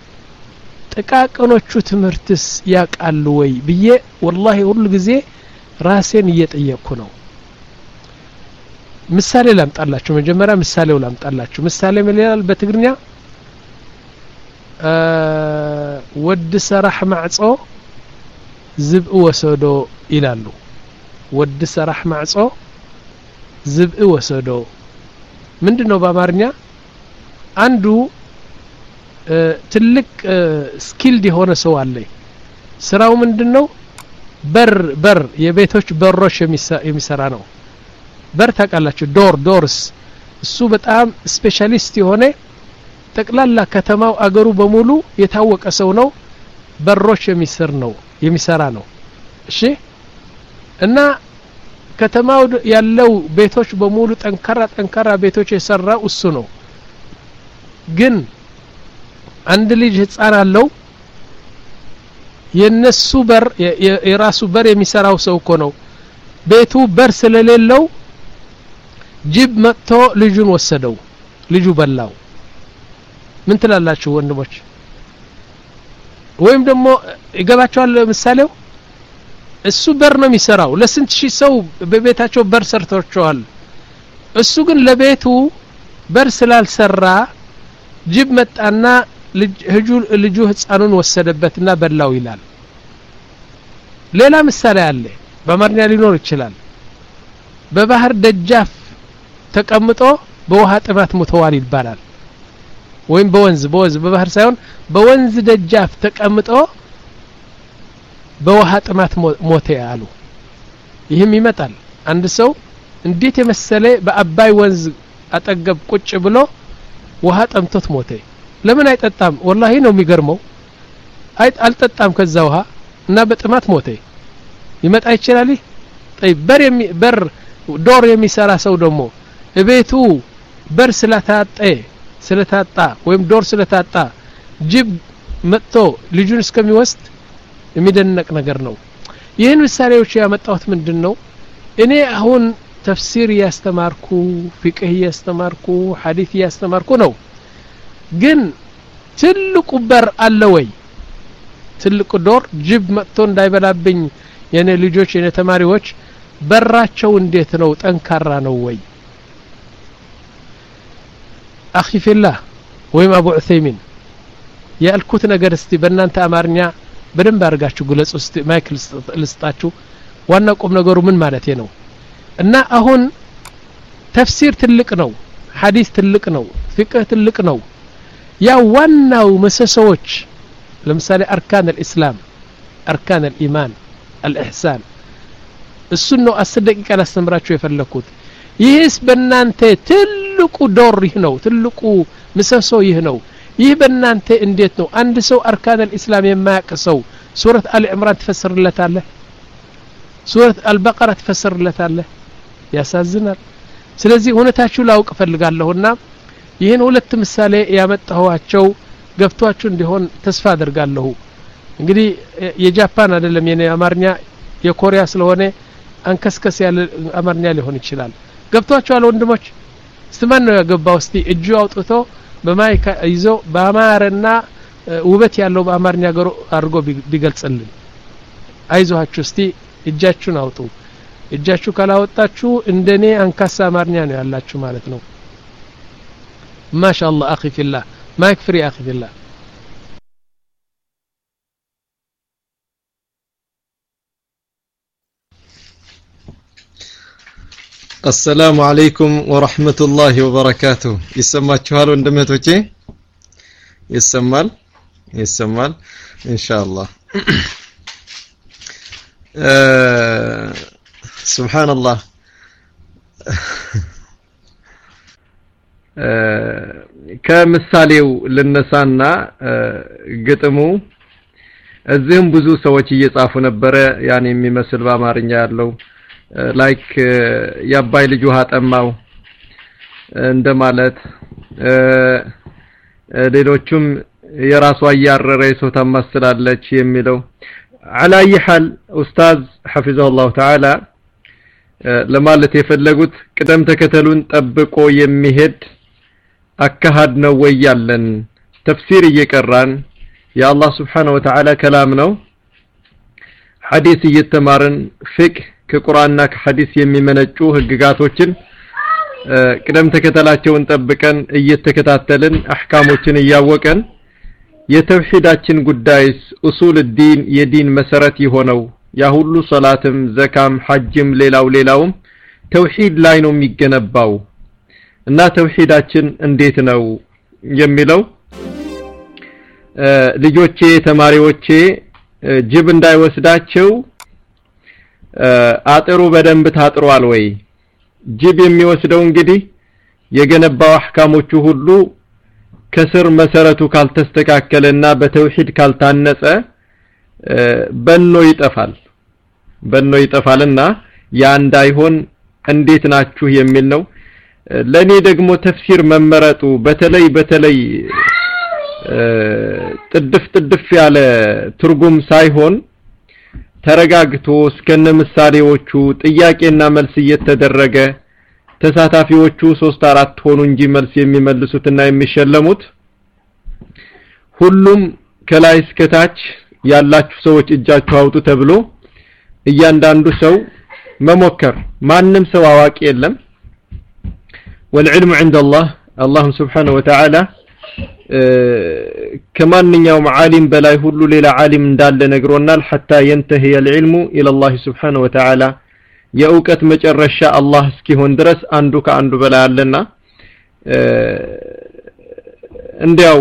ጥቃቅኖቹ ትምህርትስ ያቃሉ ወይ ብዬ والله ሁሉ ጊዜ ራሴን እየጠየቅኩ ነው ምሳሌ ላምጣላችሁ መጀመሪያ ምሳሌው ላምጣላችሁ ምሳሌ ምን ይላል በትግርኛ ወድ ሰራህ ማዕጾ ዝብእ ወሰዶ ይላሉ ወድ ሰራህ ማዕጾ ዝብእ ወሰዶ ምንድነው በአማርኛ አንዱ ትልቅ ስኪልድ የሆነ ሰው አለ ስራው ምንድነው በር በር የቤቶች በሮች የሚሰራ ነው በር ታውቃላችሁ ዶር ዶርስ እሱ በጣም ስፔሻሊስት የሆነ ጠቅላላ ከተማው አገሩ በሙሉ የታወቀ ሰው ነው በሮች የሚሰር ነው የሚሰራ ነው እሺ እና ከተማው ያለው ቤቶች በሙሉ ጠንካራ ጠንካራ ቤቶች የሰራው እሱ ነው ግን አንድ ልጅ ህፃን አለው የነሱ በር የራሱ በር የሚሰራው ሰው እኮ ነው ቤቱ በር ስለሌለው ጅብ መጥቶ ልጁን ወሰደው ልጁ በላው ምን ትላላችሁ ወንድሞች ወይም ደግሞ ይገባቸዋል ምሳሌው እሱ በር ነው የሚሰራው ለስንት ሺህ ሰው በቤታቸው በር ሰርተዋል እሱ ግን ለቤቱ በር ስላልሰራ ጅብ መጣና ልጁ ልጁ ህፃኑን ወሰደበትና በላው ይላል ሌላ ምሳሌ አለ በአማርኛ ሊኖር ይችላል በባህር ደጃፍ ተቀምጦ በውሃ ጥማት ሞተዋል ይባላል ወይም በወንዝ በወንዝ በባህር ሳይሆን በወንዝ ደጃፍ ተቀምጦ በውሃ ጥማት ሞተ ያሉ ይህም ይመጣል አንድ ሰው እንዴት የመሰለ በአባይ ወንዝ አጠገብ ቁጭ ብሎ ውሃ ጠምቶት ሞተ ለምን አይጠጣም ወላሂ ነው የሚገርመው አይጥ አልጠጣም ከዛ ውሃ እና በጥማት ሞተ ይመጣ ይችላል طيب በር በር ዶር የሚሰራ ሰው ደግሞ እቤቱ በር ስለታጠ ስለታጣ ወይም ዶር ስለታጣ ጅብ መጥቶ ልጁን እስከሚወስድ የሚደነቅ ነገር ነው ይህን ምሳሌዎች ያመጣሁት ምንድነው እኔ አሁን ተፍሲር ያስተማርኩ ፍቅህ ያስተማርኩ ሐዲስ ያስተማርኩ ነው ግን ትልቁ በር አለ ወይ ትልቁ ዶር ጅብ መጥቶ እንዳይበላብኝ የኔ ልጆች የኔ ተማሪዎች በራቸው እንዴት ነው ጠንካራ ነው ወይ አኺ ፊላህ ወይም አቡ ዑሰይሚን ያልኩት ነገር እስቲ በእናንተ አማርኛ በደንብ አድርጋችሁ ግለጹ እስቲ ማይክል ልስጣችሁ ዋና ቁም ነገሩ ምን ማለት ነው እና አሁን ተፍሲር ትልቅ ነው ሐዲስ ትልቅ ነው ፍቅህ ትልቅ ነው ያ ዋናው መሰሶች ለምሳሌ አርካን الاسلام አርካን الايمان الاحسان እሱን ነው አስር ደቂቃ ላስተምራችሁ የፈለኩት ይህስ በእናንተ ትልቁ ዶር ይህ ነው ትልቁ ምሰሶ ይህ ነው ይህ በእናንተ እንዴት ነው አንድ ሰው አርካን الاسلام የማያውቅ ሰው ሱረት አሊ ዕምራን ተፈስርለታለህ ሱረት አልበቀራ ተፈስርለታለህ ያሳዝናል ስለዚህ እውነታችሁ ላውቅ ፈልጋለሁና ይሄን ሁለት ምሳሌ ያመጣኋቸው ገብቷችሁ እንዲሆን ተስፋ አደርጋለሁ እንግዲህ የጃፓን አይደለም የኔ አማርኛ የኮሪያ ስለሆነ አንከስከስ ያለ አማርኛ ሊሆን ይችላል ገብቷችኋል ወንድሞች እስማን ነው ያገባው እስቲ እጁ አውጥቶ በማይክ ይዞ በአማርና ውበት ያለው በአማርኛ ገሮ አርጎ ቢገልጽልን አይዞሃችሁ እስቲ እጃችሁን አውጡ እጃችሁ ካላወጣችሁ እንደኔ አንካሳ አማርኛ ነው ያላችሁ ማለት ነው ማሻአላህ አኺ ፊላህ ማይክ ፍሪ አኺ ፊላህ السلام عليكم ورحمة الله وبركاته يسمعችኋል ወንድሞቼ ይሰማል ይሰማል إن شاء الله سبحان الله ከምሳሌው ለነሳና ግጥሙ እዚህም ብዙ ሰዎች እየጻፉ ነበር ያን የሚመስል በአማርኛ ያለው ላይክ ያባይ ልጅ ውሃ ጠማው እንደማለት ሌሎችም የራሷ ያረረ ሰው ተመስላለች የሚለው على اي حال استاذ حفظه الله تعالى ለማለት የፈለጉት ቅደም ተከተሉን ጠብቆ የሚሄድ አካሃድ ነው ወይ ያለን ተፍሲር እየቀራን የአላህ Subhanahu Wa Ta'ala ከላም ነው ሐዲስ እየተማርን ፍቅህ ከቁርአንና ከሐዲስ የሚመነጩ ህግጋቶችን ቅደም ተከተላቸውን ጠብቀን እየተከታተልን አህካሞችን እያወቀን የተውሂዳችን ጉዳይስ ኡሱል الدين የዲን መሰረት የሆነው ያ ሁሉ ሶላትም ዘካም ሐጅም ሌላው ሌላውም ተውሂድ ላይ ነው የሚገነባው እና ተውሂዳችን እንዴት ነው የሚለው ልጆቼ ተማሪዎቼ ጅብ እንዳይወስዳቸው አጥሩ በደንብ ታጥሯል ወይ ጅብ የሚወስደው እንግዲህ የገነባው አህካሞቹ ሁሉ ከስር መሰረቱ ካልተስተካከለና በተውሂድ ካልታነጸ በእኖ ይጠፋል በእኖ ይጠፋልና ያ እንዳይሆን እንዴት ናችሁ የሚል ነው ለኔ ደግሞ ተፍሲር መመረጡ በተለይ በተለይ ጥድፍ ጥድፍ ያለ ትርጉም ሳይሆን ተረጋግቶ እስከነ ምሳሌዎቹ ጥያቄና መልስ እየተደረገ ተሳታፊዎቹ ሶስት አራት ሆኑ እንጂ መልስ የሚመልሱትና የሚሸለሙት ሁሉም ከላይ እስከ ታች ያላችሁ ሰዎች እጃችሁ አውጡ ተብሎ እያንዳንዱ ሰው መሞከር ማንንም ሰው አዋቂ የለም والعلم عند الله الله سبحانه وتعالى ከማንኛውም ዓሊም በላይ ሁሉ ሌላ ዓሊም እንዳለ ነግሮናል حتى ينتهي العلم الى الله سبحانه وتعالى የእውቀት መጨረሻ አላህ እስኪሆን ድረስ አንዱ ከአንዱ በላይ አለና እንዲያው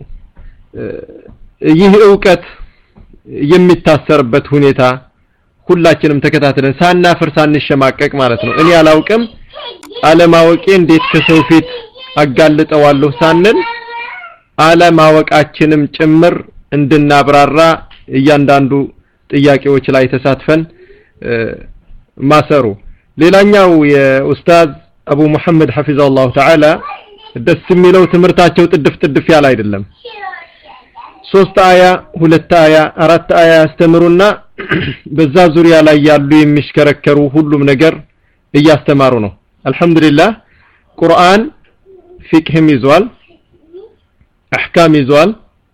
ይህ ዕውቀት የሚታሰርበት ሁኔታ ሁላችንም ተከታተለን ሳናፍር ሳንሸማቀቅ ማለት ነው እኔ አላውቅም አለማወቄ እንዴት ከሰው ፊት አጋልጠዋለሁ ሳንል አለማወቃችንም ጭምር እንድናብራራ እያንዳንዱ ጥያቄዎች ላይ ተሳትፈን ማሰሩ ሌላኛው የኡስታዝ አቡ መሐመድ ሐፊዘሁላህ ተዓላ ደስ የሚለው ትምርታቸው ጥድፍ ጥድፍ ያለ አይደለም ሶስት አያ ሁለት አያ አራት አያ ያስተምሩና በዛ ዙሪያ ላይ ያሉ የሚሽከረከሩ ሁሉም ነገር እያስተማሩ ነው አልহামዱሊላህ ቁርአን ፊቅህም ይዟል አህካም ይዟል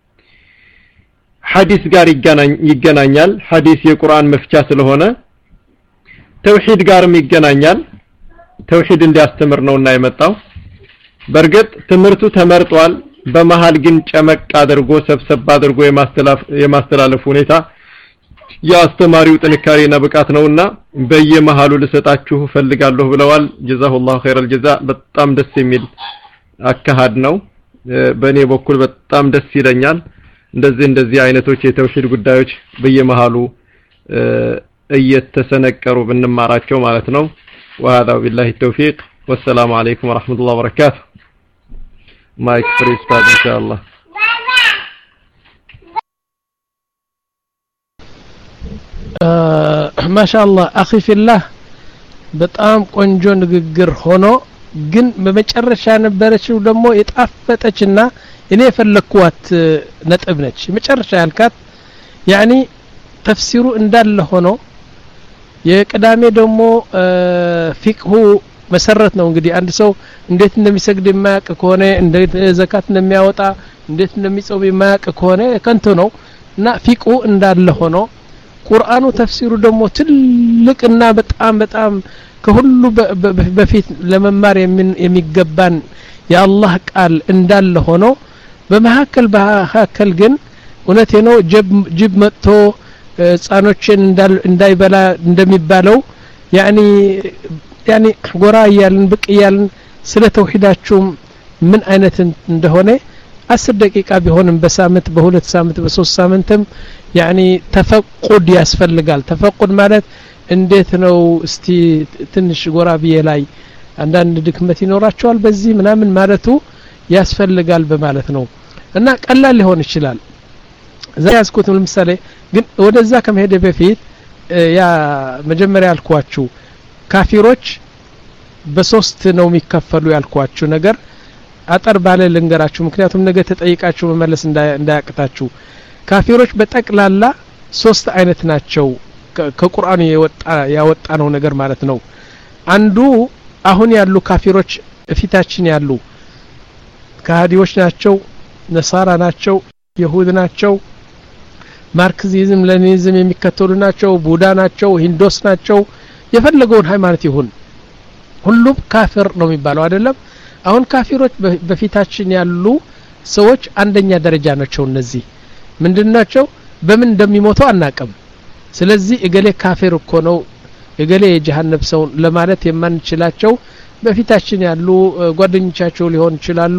ሐዲስ ጋር ይገናኛል ሐዲስ የቁርአን መፍቻ ስለሆነ ተውሂድ ጋርም ይገናኛል ተውሂድ እንዲያስተምር ነውና የመጣው በርግጥ ትምርቱ ተመርጧል በመሃል ግን ጨመቅ አድርጎ ሰብሰብ አድርጎ የማስተላለፍ የማስተላለፍ ሁኔታ ያስተማሪው ጥንካሬና ብቃት ነውና በየመሃሉ ልሰጣችሁ ፈልጋለሁ ብለዋል ጀዛሁላሁ ኸይረል ጀዛ በጣም ደስ የሚል አካሃድ ነው በእኔ በኩል በጣም ደስ ይለኛል እንደዚህ እንደዚህ አይነቶች የተውሂድ ጉዳዮች በየመሃሉ እየተሰነቀሩ ብንማራቸው ማለት ነው وهذا بالله التوفيق والسلام عليكم ورحمة الله وبركاته مايك فري استاذ ان شاء الله ما شاء الله اخي في الله በጣም ቆንጆ ንግግር ሆኖ ግን በመጨረሻ ነበረችው ደግሞ የጣፈጠችና እኔ የፈለኳት ነጥብ ነች መጨረሻ ያልካት يعني ተፍሲሩ እንዳለ ሆኖ የቀዳሜ ደግሞ ፊቅሁ መሰረት ነው እንግዲህ አንድ ሰው እንዴት እንደሚሰግድ የማያውቅ ከሆነ እንዴት ዘካት እንደሚያወጣ እንዴት እንደሚጾም የማያውቅ ከሆነ ከንቱ ነው እና ፊቅሁ እንዳለ ሆኖ ቁርአኑ ተፍሲሩ ደግሞ ትልቅና በጣም በጣም ከሁሉ በፊት ለመማር የሚገባን የአላህ ቃል እንዳለ ሆኖ በመሐከል በሐከል ግን እውነቴ ነው ጅብ ጅብ መጥቶ ጻኖችን እንዳይበላ እንደሚባለው يعني يعني ጎራ ይያልን ብቅ ይያልን ስለ ተውሂዳችሁ ምን አይነት እንደሆነ አስር ደቂቃ ቢሆንም በሳምንት በሁለት ሳምንት በሶስት ሳምንትም يعني ተፈቁድ ያስፈልጋል ተፈቁድ ማለት እንዴት ነው እስቲ ትንሽ ጎራ ቢየ ላይ አንዳንድ ድክመት ይኖራቸዋል በዚህ ምናምን ማለቱ ያስፈልጋል በማለት ነው እና ቀላል ሊሆን ይችላል ዛያስኩት ለምሳሌ ግን ወደዛ ከመሄደ በፊት ያ መጀመሪያ ያልኳችሁ ካፊሮች በሶስት ነው የሚከፈሉ ያልኳችሁ ነገር አጠር ባለ ልንገራችሁ ምክንያቱም ነገ ተጠይቃችሁ መመለስ እንዳያቅታችሁ ካፊሮች በጠቅላላ ሶስት አይነት ናቸው ከቁርአኑ የወጣ ያወጣ ነው ነገር ማለት ነው አንዱ አሁን ያሉ ካፊሮች እፊታችን ያሉ ካህዲዎች ናቸው ነሳራ ናቸው ይሁድ ናቸው ማርክሲዝም ሌኒኒዝም የሚከተሉ ናቸው ቡዳ ናቸው ሂንዶስ ናቸው የፈለገውን ሃይማኖት ይሁን ሁሉም ካፊር ነው የሚባለው አይደለም አሁን ካፊሮች በፊታችን ያሉ ሰዎች አንደኛ ደረጃ ናቸው እነዚህ ምንድናቸው በምን እንደሚሞቱ አናቀም ስለዚህ እገሌ ካፊር እኮ ነው እገሌ የጀሃነም ሰው ለማለት የማንችላቸው በፊታችን ያሉ ጓደኞቻቸው ሊሆን ይችላሉ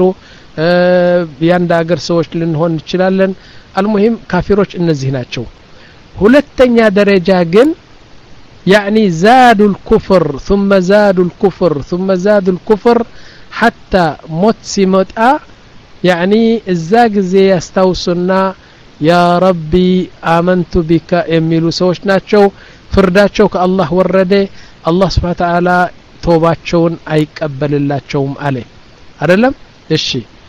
ያንዳ ሀገር ሰዎች ልንሆን እንችላለን አልሙሂም ካፊሮች እነዚህ ናቸው ሁለተኛ ደረጃ ግን يعني زادوا الكفر ثم زادوا الكفر ثم زادوا الكفر حتى موت سمتا يعني الزاق زي يستوسنا يا ربي آمنت بك يميلوا سوش ناتشو فرداتشو كالله ورده الله سبحانه وتعالى توباتشون አይቀበል ላቸውም አለ አይደለም እሺ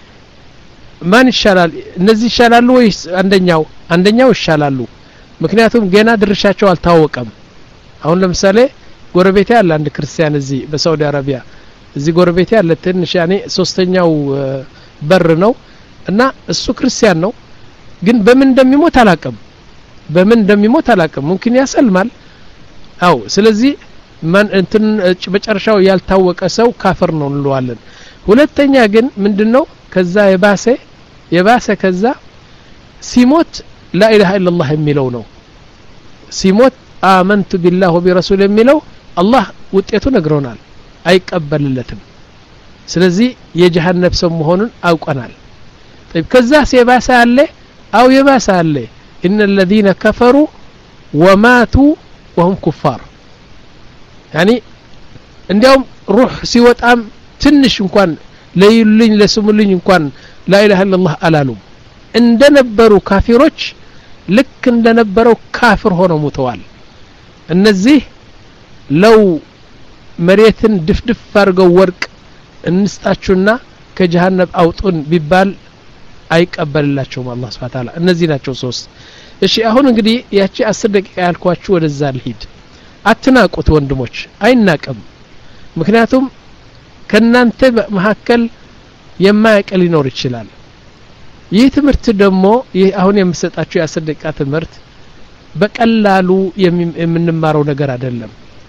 ማን ይሻላል እነዚህ ይሻላሉ ወይስ አንደኛው አንደኛው ይሻላሉ ምክንያቱም ገና ድርሻቸው አልታወቀም አሁን ለምሳሌ ጎረቤቴ ያለ አንድ ክርስቲያን እዚህ በሳውዲ አረቢያ እዚህ ጎረቤቴ ያለ ትንሽ ያኔ ሶስተኛው በር ነው እና እሱ ክርስቲያን ነው ግን በምን እንደሚሞት አላቀም በምን እንደሚሞት አላቀም ممكن ያሰልማል አው ስለዚህ ማን እንትን በጨርሻው ያልታወቀ ሰው ካፍር ነው እንለዋለን ሁለተኛ ግን ምንድነው ከዛ የባሰ የባሰ ከዛ ሲሞት لا اله الا الله የሚለው ነው ሲሞት آمنت بالله وبرسوله የሚለው አላህ ውጤቱ ነግሮናል አይቀበልለትም ስለዚህ የጀሃነም ሰው መሆኑን አውቀናል طيب ከዛ የባሰ አለ አው የባሰ አለ ان الذين كفروا وماتوا وهم كفار يعني እንዲያውም ሩህ ሲወጣም ትንሽ እንኳን ለይልኝ ለስሙልኝ እንኳን لا اله الا الله አላሉም እንደነበሩ ካፊሮች ልክ እንደነበረው ካፍር ሆነው ሞተዋል እነዚህ ለው መሬትን ድፍድፍ አድርገው ወርቅ እንስጣቹና ከጀሃነም አውጡን ቢባል አይቀበልላቸውም አላህ Subhanahu Wa Ta'ala እነዚህ ናቸው ሶስት እሺ አሁን እንግዲህ ያቺ አስር ደቂቃ ያልኳችሁ ወደዛ ልሂድ አትናቁት ወንድሞች አይናቀም ምክንያቱም ከናንተ መሐከል የማያቀል ሊኖር ይችላል ይህ ትምህርት ደግሞ ይህ አሁን የምሰጣችሁ የአስር ደቂቃ ትምህርት በቀላሉ የምንማረው ነገር አይደለም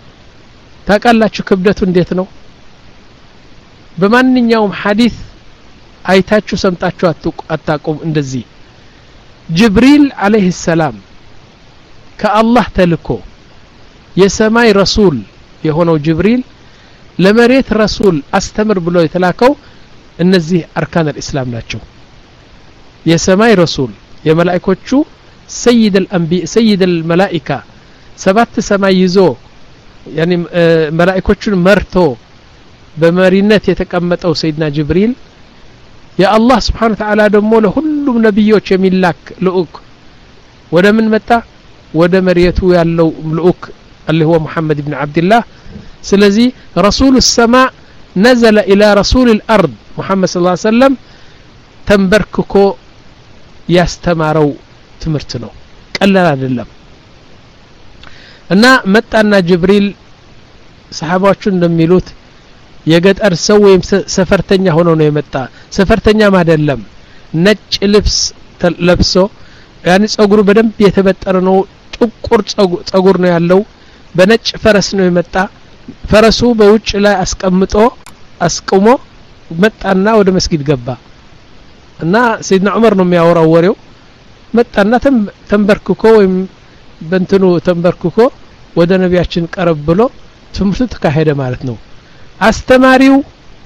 ታቃላችሁ ክብደቱ እንዴት ነው በማንኛውም ሐዲስ አይታችሁ ሰምታችሁ አታቁም እንደዚህ ጅብሪል አለይሂ ሰላም ከአላህ ተልኮ የሰማይ ረሱል የሆነው ጅብሪል ለመሬት ረሱል አስተምር ብሎ የተላከው እነዚህ አርካን الاسلام ናቸው የሰማይ ረሱል የመላእክቶቹ سيد الانبياء سيد الملائكه سبات سماي ይዞ يعني መላእክቶቹን መርቶ በመሪነት የተቀመጠው ሰይድና ጅብሪል ያ አላህ Subhanahu Wa Ta'ala ደግሞ ለሁሉም ነብዮች የሚላክ ልኡክ ወደ ምን መጣ ወደ መሪየቱ ያለው ልኡክ اللي هو محمد بن عبد الله ስለዚህ رسول السماء نزل الى رسول الارض محمد صلى الله عليه وسلم ተንበርክኮ ያስተማረው ትምህርት ነው ቀላል አይደለም እና መጣና ጅብሪል ሰሃባዎቹ እንደሚሉት የገጠር ሰው ወይም ሰፈርተኛ ሆኖ ነው የመጣ ሰፈርተኛ አይደለም ነጭ ልብስ ለብሶ ያኒ ጸጉሩ በደንብ የተበጠረ ነው ጥቁር ጸጉር ነው ያለው በነጭ ፈረስ ነው የመጣ ፈረሱ በውጭ ላይ አስቀምጦ አስቆሞ መጣና ወደ መስጊድ ገባ እና ሰይድና ዑመር ነው የሚያወራው ወሬው መጣና ተንበርክኮ ወይም በእንትኑ ተንበርክኮ ወደ ነቢያችን ቀረብ ብሎ ትምህርቱ ተካሄደ ማለት ነው አስተማሪው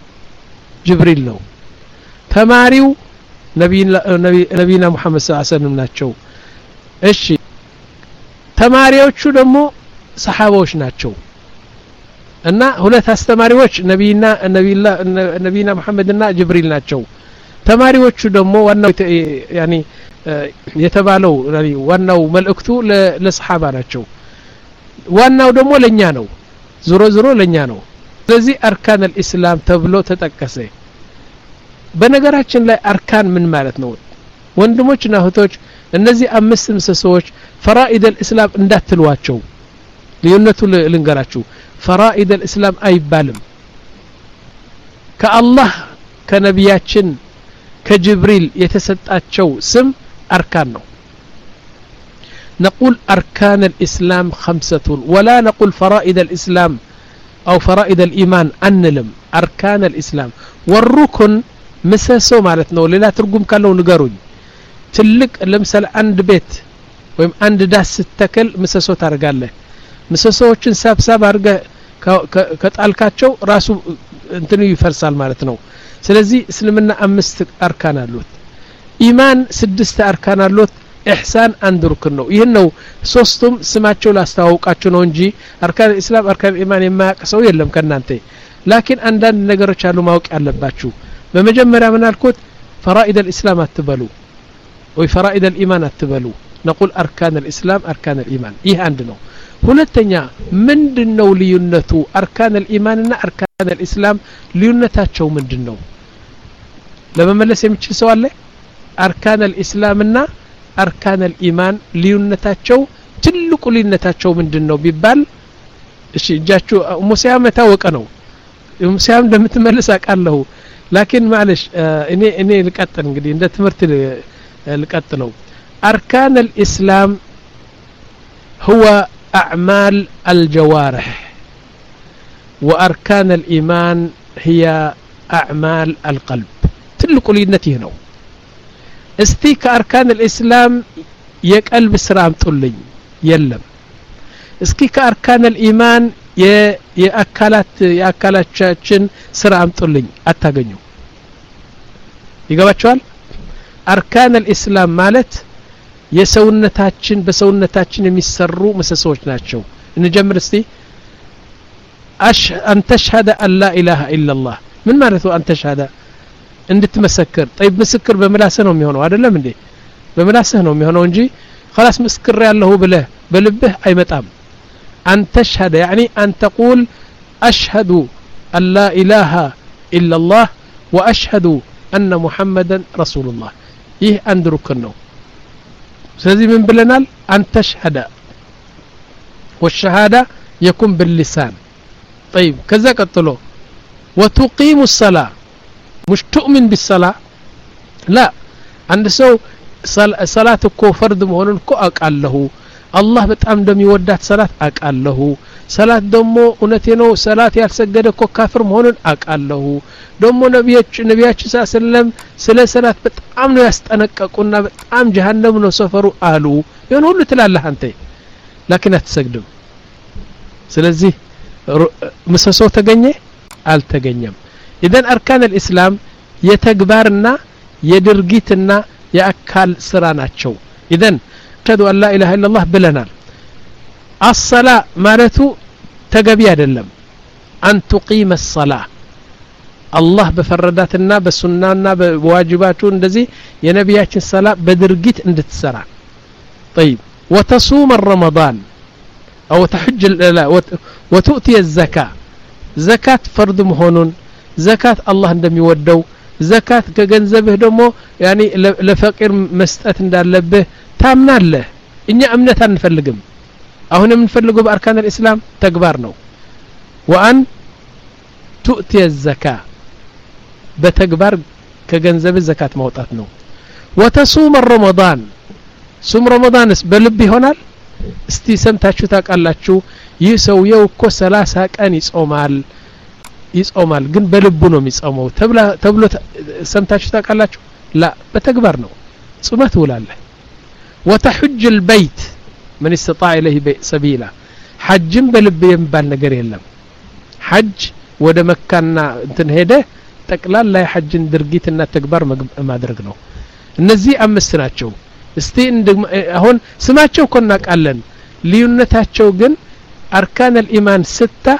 ጅብሪል ነው ተማሪው ነቢይና ሙሐመድ ሰለላሁ ዐለይሂ ወሰለም ናቸው እሺ ተማሪዎቹ ደግሞ ሰሃባዎች ናቸው እና ሁለት አስተማሪዎች ነቢይና ነቢይላ ነቢይና ሙሐመድና ጅብሪል ናቸው ተማሪዎቹ ደግሞ ዋናው ያኒ የተባለው ዋናው መልእክቱ ለሰሃባ ናቸው ዋናው ደግሞ ለኛ ነው ዙሮ ዙሮ ለኛ ነው ስለዚህ አርካን الاسلام ተብሎ ተጠቀሰ በነገራችን ላይ አርካን ምን ማለት ነው ወንድሞችና እህቶች እነዚህ አምስት ምሰሶች ፈራኢድ الاسلام እንዳትሏቸው ልዩነቱ ልንገራችሁ ፈራኢድ الاسلام አይባልም ከአላህ ከነቢያችን ከጅብሪል የተሰጣቸው ስም አርካን ነው نقول أركان الإسلام خمسة ولا نقول فرائد الإسلام أو فرائد الإيمان أنلم أركان الإسلام والركن ምሰሶ ማለት ነው ሌላ ትርጉም ካለው ንገሩኝ ትልቅ ለምሳሌ አንድ ቤት ወይም አንድ ዳስ ተከል ምሰሶ ታርጋለህ ምሰሶዎችን ሳብሳብ አርገ ከጣልካቸው ራሱ እንትኑ ይፈርሳል ማለት ነው ስለዚህ እስልምና አምስት አርካን አሉት ኢማን ስድስት አርካን አሉት ኢህሳን አንድ ሩክን ነው ይሄን ነው ሶስቱም ስማቸው ላስተዋውቃቸው ነው እንጂ አርካን እስላም አርካን ኢማን የማያቀሰው የለም ከናንተ ላኪን አንዳንድ ነገሮች አሉ ማወቅ ያለባችሁ በመጀመሪያ ምን አልኩት ፈራኢድ الاسلام አትበሉ ወይ ፈራኢድ الإيمان አትበሉ نقول أركان الإسلام أركان الإيمان ይህ አንድ ነው ሁለተኛ ምንድነው ልዩነቱ أركان الإيمان እና أركان الإسلام ልዩነታቸው ምንድነው ለመመለስ የሚችል ሰው አለ أركان الإسلام እና أركان الإيمان ልዩነታቸው ትልቁ ልዩነታቸው ምንድነው ቢባል እሺ እጃችሁ ሙሲያም ታወቀ ነው ሙሲያም እንደምትመልስ አቃለሁ ላኪን معلش እኔ እኔ ልቀጥል እንግዲህ እንደ ትምህርት ልቀጥለው أركان الإسلام هو أعمال الجوارح وأركان الإيمان هي أعمال القلب تلقوا لينته نو استيك أركان الإسلام يقلب سرام طلኝ يلم እስኪ أركان الإيمان የአካላት የአካላቻችን ስራም ጥልኝ አታገኙ ይገባችኋል أركان الإسلام ማለት የሰውነታችን በሰውነታችን የሚሰሩ ምሰሶች ናቸው እንጀምር እስቲ አሽ أن تشهد أن لا إله إلا الله ምን ማለት ነው أن تشهد እንድትመሰክር طيب ምስክር በመላስህ ነው የሚሆነው አይደለም እንዴ በመላስህ ነው የሚሆነው እንጂ خلاص መስክር ያለሁ ብለህ በልብህ አይመጣም أن تشهد يعني أن تقول أشهد أن لا إله إلا الله وأشهد أن محمدا رسول الله ይህ አንድ ሩክን ነው ስለዚህ ምን ብለናል أن تشهد والشهادة يكون باللسان طيب كذا قتلو وتقيم الصلاة مش تؤمن بالصلاة لا عند سو صلاة እኮ فرض መሆኑን እኮ አቃለሁ አላህ በጣም እንደሚወዳት ሰላት አቃለሁ ሰላት ደሞ እውነቴ ነው ሰላት ያልሰገደ እኮ ካፍር መሆኑን አቃለሁ ደሞ ነብያች ነብያችን ሰለም ስለ ሰላት በጣም ነው ያስጠነቀቁና በጣም ጀሃነም ነው ሰፈሩ አሉ ይሁን ሁሉ ትላለህ አንተ ላኪን አትሰግድም ስለዚህ ምሰሶ ተገኘ አልተገኘም ኢደን አርካን الاسلام የተግባርና የድርጊትና የአካል ስራ ናቸው ኢደን أشهد أن لا إله إلا الله بلنا الصلاة مالته تجبي أدلم أن تقيم الصلاة الله بفرداتنا بسننا بواجباتون دزي يا نبياتي الصلاة بدرجت عند السرع طيب وتصوم الرمضان أو تحج لا وتؤتي الزكاة زكاة فرض مهون زكاة الله عندما يودو زكاة كجنزبه دمو يعني لفقير مستأت ندالبه ታምናለህ እኛ እምነት አንፈልግም አሁን የምንፈልገው በአርካን الاسلام ተግባር ነው وان تؤتي الزكاه በተግባር ከገንዘብ ዘካት ማውጣት ነው وتصوم رمضان ሱም ረመዳንስ በልብ ይሆናል እስቲ ሰምታችሁ ታቃላችሁ ይህ ሰውየው እኮ ሰላሳ ቀን ይጾማል ይጾማል ግን በልቡ ነው የሚጾመው ተብሎ ሰምታችሁ ታቃላችሁ لا በተግባር ነው ጾመት ውላለህ وتحج البيت من استطاع إليه سبيلا حج بلب ينبال نجر يلم حج وده مكاننا انتن هيده تقلال لا حج درجيتنا تكبر ما درجناه እነዚህ አምስት ናቸው እስቲ አሁን ስማቸው ኮና ቃለን ልዩነታቸው ግን አርካን الإيمان ستة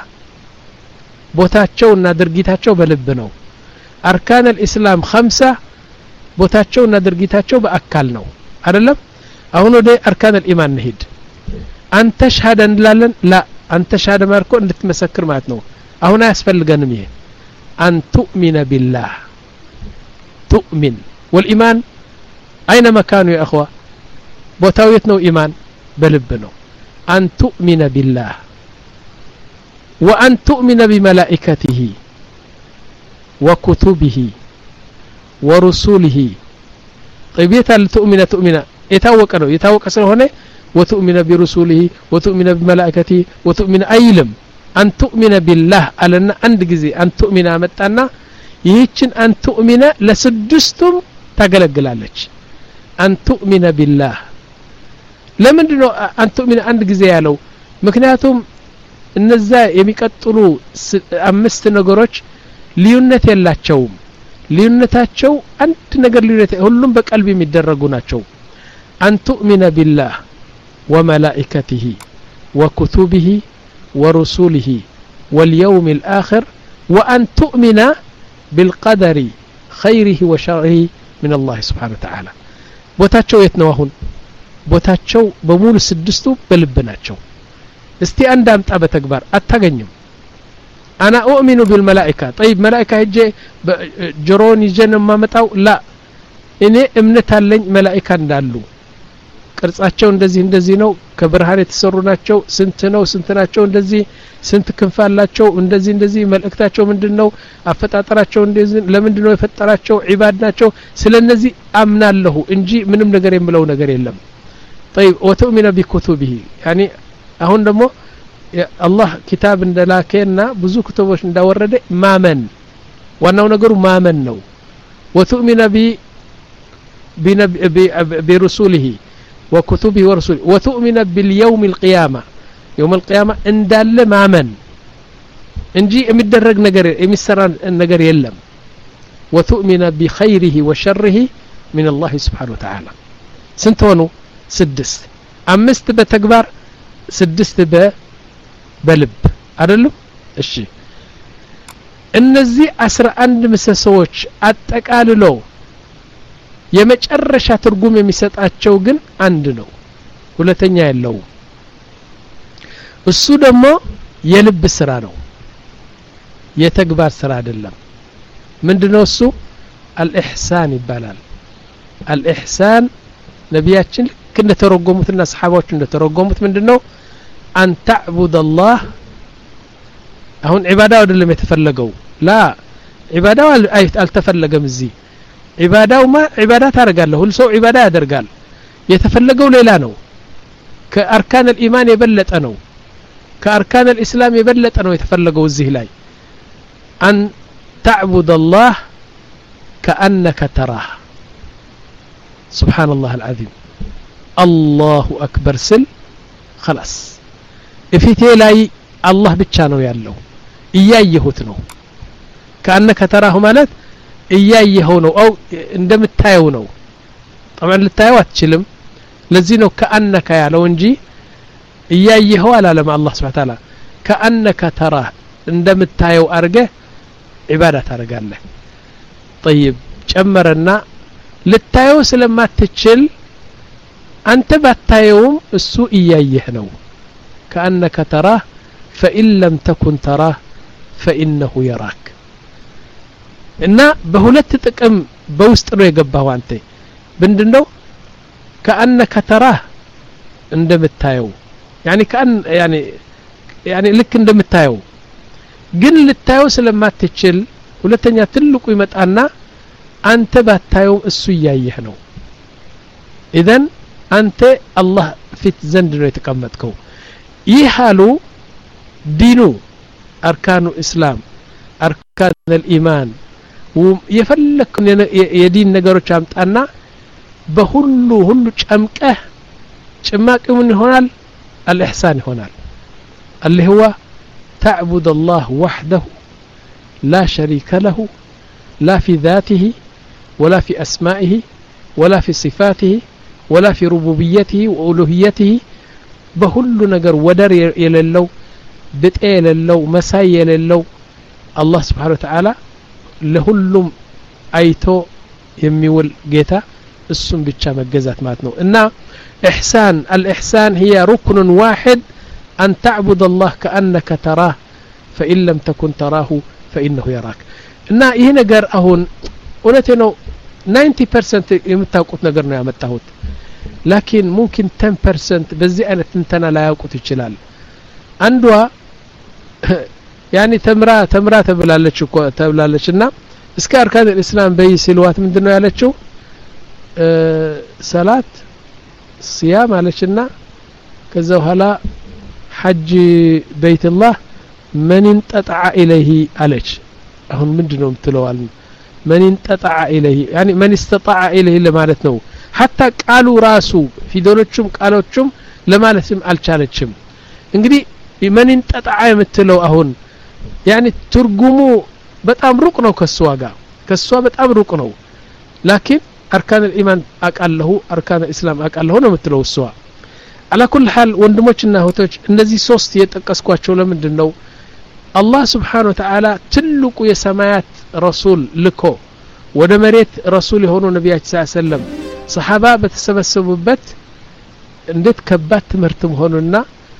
ቦታቸውና ድርጊታቸው በልብ ነው አርካን الإسلام خمسة ቦታቸውና ድርጊታቸው በአካል ነው አይደለም አሁን ወደ አርካን الإيمان ነሂድ አንተ ሸሃዳ እንላለን ላ አንተ ሸሃዳ ማርኮ እንድትመሰክር ማለት ነው አሁን አያስፈልገንም ይሄ አን تؤمن بالله تؤمن والإيمان أين مكانه يا أخوة بوتاويت نو إيمان بلب نو أن تؤمن بالله وأن تؤمن بملائكته وكتبه ورسوله طيب يتال تؤمن تؤمن يتاوك نو يتاوك أصلا هنا وتؤمن برسوله وتؤمن بملائكته وتؤمن أيلم أن تؤمن بالله ألنا عند جزي أن تؤمن أمتنا ይህችን አን ትኡሚነ ለስድስቱም ታገለግላለች አን ትኡሚነ ቢላህ ለምንድነው አን ትኡሚነ አንድ ጊዜ ያለው ምክንያቱም እነዛ የሚቀጥሉ አምስት ነገሮች ልዩነት የላቸውም ልዩነታቸው አንድ ነገር ልዩነት ሁሉም በቀልብ የሚደረጉ ናቸው አን ትኡሚነ ቢላህ ወመላኢከቲሂ ወኩቱቢሂ ወሩሱሊሂ واليوم الآخر وأن تؤمن بالقدر خيره وشره من الله سبحانه وتعالى بوتاتشو يتنواهون بوتاتشو بمول سدستو بلبناتشو استي أندام تابة تكبر أتغنيم أنا أؤمن بالملائكة طيب ملائكة هجي جروني جنم ما متاو لا إني امنتها لن ملائكة ندالو ቅርጻቸው እንደዚህ እንደዚህ ነው ከብርሃን የተሰሩ ናቸው ስንት ነው ስንት ናቸው እንደዚህ ስንት ክንፍ አላቸው እንደዚህ እንደዚህ መልእክታቸው ምንድነው አፈጣጠራቸው እንደዚህ ለምንድነው የፈጠራቸው ዒባድ ናቸው ስለነዚህ አምናለሁ እንጂ ምንም ነገር የምለው ነገር የለም طيب وتؤمن بكتبه يعني አሁን ደግሞ አላህ ኪታብ እንደላከና ብዙ ክተቦች እንዳወረደ ማመን ዋናው ነገሩ ማመን ነው وتؤمن ب برسوله وكتبه ورسوله وتؤمن باليوم القيامة يوم القيامة اندال مامن انجي امدرج نجر امسران النجر يلم وتؤمن بخيره وشره من الله سبحانه وتعالى سنتونو سدس امست بتكبر سدست ب بلب አይደለም እሺ እነዚህ አስራ አንድ ምሰሶች አጠቃልለው የመጨረሻ ትርጉም የሚሰጣቸው ግን አንድ ነው ሁለተኛ ያለው እሱ ደግሞ የልብ ስራ ነው የተግባር ስራ አይደለም ምንድነው እሱ አልኢህሳን ይባላል አልኢህሳን ነቢያችን እንደተረጎሙትና ሰሃባዎች እንደተረጎሙት ምንድነው አን ተዕቡድ አላህ አሁን ዒባዳው አይደለም የተፈለገው ላ ዒባዳው አልተፈለገም እዚህ عبادة وما عبادة ترجع كل سو عبادة يدرجال يتفلقوا ليلا نو كأركان الإيمان يبلت أنو كأركان الإسلام يبلت أنو يتفلقوا الزهلاي أن تعبد الله كأنك تراه سبحان الله العظيم الله أكبر سل خلاص في تلاي الله بتشانو يالله إياه يهوتنو كأنك تراه مالت እያየኸው ነው አው እንደምታየው ነው طبعا ልታየው አትችልም ለዚህ ነው ከአነከ ያለው እንጂ እያየኸው አላለም አላህ Subhanahu Ta'ala ከአነከ ተራ እንደምታየው አርገ ዒባዳ ታረጋለህ طيب ጨመረና ልታየው ስለማትችል አንተ ባታየውም እሱ እያየህ ነው ከአነከ ተራ فإن لم تكن تراه فإنه يراك እና በሁለት ጥቅም በውስጥ ነው የገባው አንተ ምንድነው ከአነከ ተራህ እንደምታየው يعني كأن يعني يعني ልክ እንደምታየው ግን ልታየው ስለማትችል ሁለተኛ ትልቁ ይመጣና አንተ ባታየው እሱ ያየህ ነው اذا አንተ አላህ ፊት ዘንድ ነው የተቀመጥከው ይሃሉ ዲኑ አርካኑ እስላም አርካን الإيمان ويفلك يدين ነገሮች አምጣና በሁሉ ሁሉ ጨምቀህ ጭማቂ ምን ይሆናል الإحسان ይሆናል اللي هو تعبد الله وحده لا شريك له لا في ذاته ولا في أسمائه ولا في صفاته ولا في ربوبيته وألوهيته بهل ነገር ወደር የሌለው ብጤ የሌለው መሳይ የሌለው الله سبحانه وتعالى ለሁሉም አይቶ የሚውል ጌታ እሱም ብቻ መገዛት ማለት ነው እና إحسان الإحسان هي ركن واحد أن تعبد الله كأنك تراه فإن لم تكن تراه فإنه يراك እና ይሄ ነገር አሁን እውነቴ ነው ninety percent የምታውቁት ነገር ነው ያመጣሁት لكن ممكن ten percent በዚህ አይነት እንተና ላይ ያውቁት ይችላል አንዷ يعني ተምራ ተምራ ተብላለች እኮ ተብላለችና እስከ አርካን الاسلام በይ ሲልዋት ምንድነው ያለችው ሰላት ሲያም አለችና ከዛ በኋላ ሐጅ በይት الله من انقطع اليه አለች አሁን ምንድነው ምትለዋል من انتطع إليه يعني من استطاع إليه ለማለት ነው حتى ቃሉ ራሱ ፊደሎቹም ቃሎቹም ለማለትም አልቻለችም እንግዲህ من انتطع የምትለው አሁን يعني ትርጉሙ በጣም ሩቅ ነው ከሷ ጋር ከሷ በጣም ሩቅ ነው لكن أركان الإيمان أقله أركان الإسلام أقله ነው የምትለው እሷ على كل حال ወንድሞችና እህቶች እነዚህ ሶስት የተጠቀስኳቸው ለምንድነው الله سبحانه وتعالى ትልቁ የሰማያት ረሱል ልኮ ወደ መሬት ረሱል የሆኑ ነብያችን ሰለላሁ ዐለይሂ ወሰለም ሰሃባ በተሰበሰቡበት እንዴት ከባድ ትምህርት መሆኑና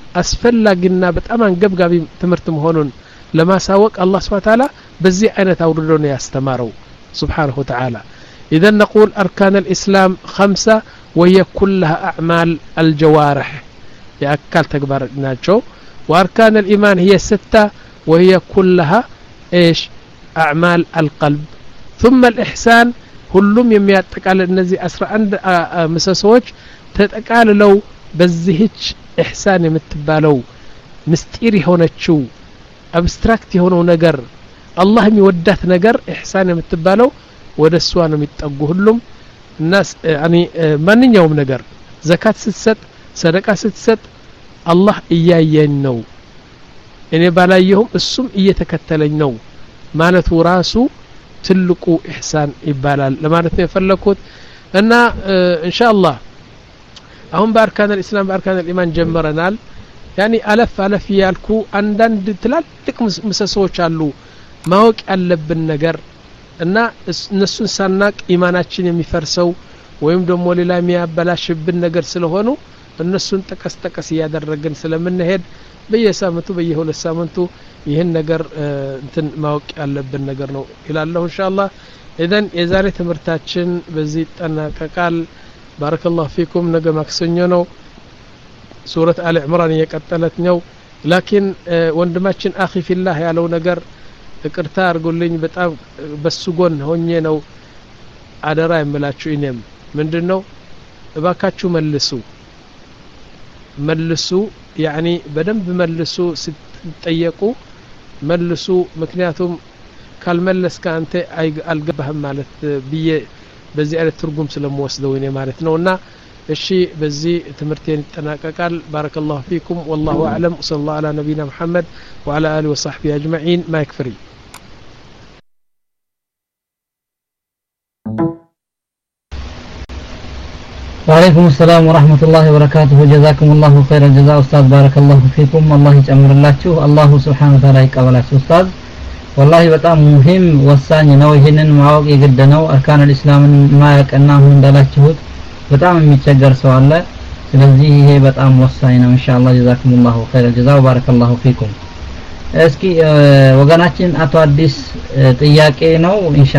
አስፈላጊና በጣም አንገብጋቢ ትምህርት መሆኑን ለማሳወቅ الله سبحانه وتعالى በዚህ አይነት አውርዶ ነው ያስተማረው سبحانه وتعالى إذا نقول أركان الإسلام خمسة وهي كلها أعمال الجوارح يأكل تكبر ناتشو وأركان الإيمان هي ستة وهي كلها إيش أعمال القلب ثم الإحسان كلهم يمياتقال النزي أسرع عند مسسوج تتقال لو بزهج إحسان يمتبالو مستيري هونتشو أبستراكت هونو نجر الله يودات نجر إحسان يمتبالو ወደ እሷ ነው የሚጠጉ ሁሉም الناس يعني ማንኛውም ነገር ዘካት ስትሰጥ ሰደቃ ስትሰጥ አላህ እያየኝ ነው እኔ ባላየሁም እሱም እየተከተለኝ ነው ማለቱ ራሱ ትልቁ ኢህሳን ይባላል ለማለት ነው የፈለኩት እና ኢንሻአላህ አሁን በአርካን الاسلام በአርካን الإيمان ጀመረናል يعني አለፍ አለፍ ያልኩ አንዳንድ ትላልቅ ምሰሶች አሉ ማወቅ ያለብን ነገር እና እነሱን ሳናቅ ኢማናችን የሚፈርሰው ወይም ደግሞ ሌላ የሚያበላሽብን ነገር ስለሆኑ እነሱን ተቀስ ተቀስ ያደረግን ስለምንሄድ በየሳምንቱ በየሁለት ሳምንቱ ይሄን ነገር እንትን ማወቅ ያለብን ነገር ነው ይላልሁ ኢንሻአላህ ኢዘን የዛሬ ትምህርታችን በዚህ ተጠናቀቃል ባረከላሁ ፊኩም ነገ ማክሰኞ ነው ሱረት አሊ ዕምራን እየቀጠለት ነው ላኪን ወንድማችን አኺ ፊላህ ያለው ነገር እቅርታ አርጉልኝ በጣም በሱ ጎን ሆኜ ነው አደራ የምላችሁ እኔም ምንድነው እባካችሁ መልሱ መልሱ يعني በደንብ መልሱ ስትጠየቁ መልሱ ምክንያቱም ካልመለስከ አንተ አልገባህም ማለት ብዬ በዚህ አይነት ትርጉም ስለምወስደው እኔ ማለት ነውና እሺ በዚህ ትምህርቴን ይጠናቀቃል ባረከላሁ ፊኩም والله اعلم صلى الله على نبينا محمد وعلى اله وصحبه اجمعين ما يكفري وعليكم السلام ورحمة الله وبركاته جزاكم الله خير الجزاء أستاذ بارك الله فيكم الله يجمر الله الله سبحانه وتعالى يقبلك أستاذ والله በጣም ሙሂም ወሳኝ ነው ይሄንን ማወቅ የግደነው አርካን الاسلام ማያቀናሁ እንዳላችሁት በጣም የሚቸገር ሰው አለ ስለዚህ ይሄ በጣም ወሳኝ ነው ኢንሻአላህ جزاكم الله خير الجزاء وبارك الله فيكم እስኪ ወገናችን አቶ አዲስ ጥያቄ ነው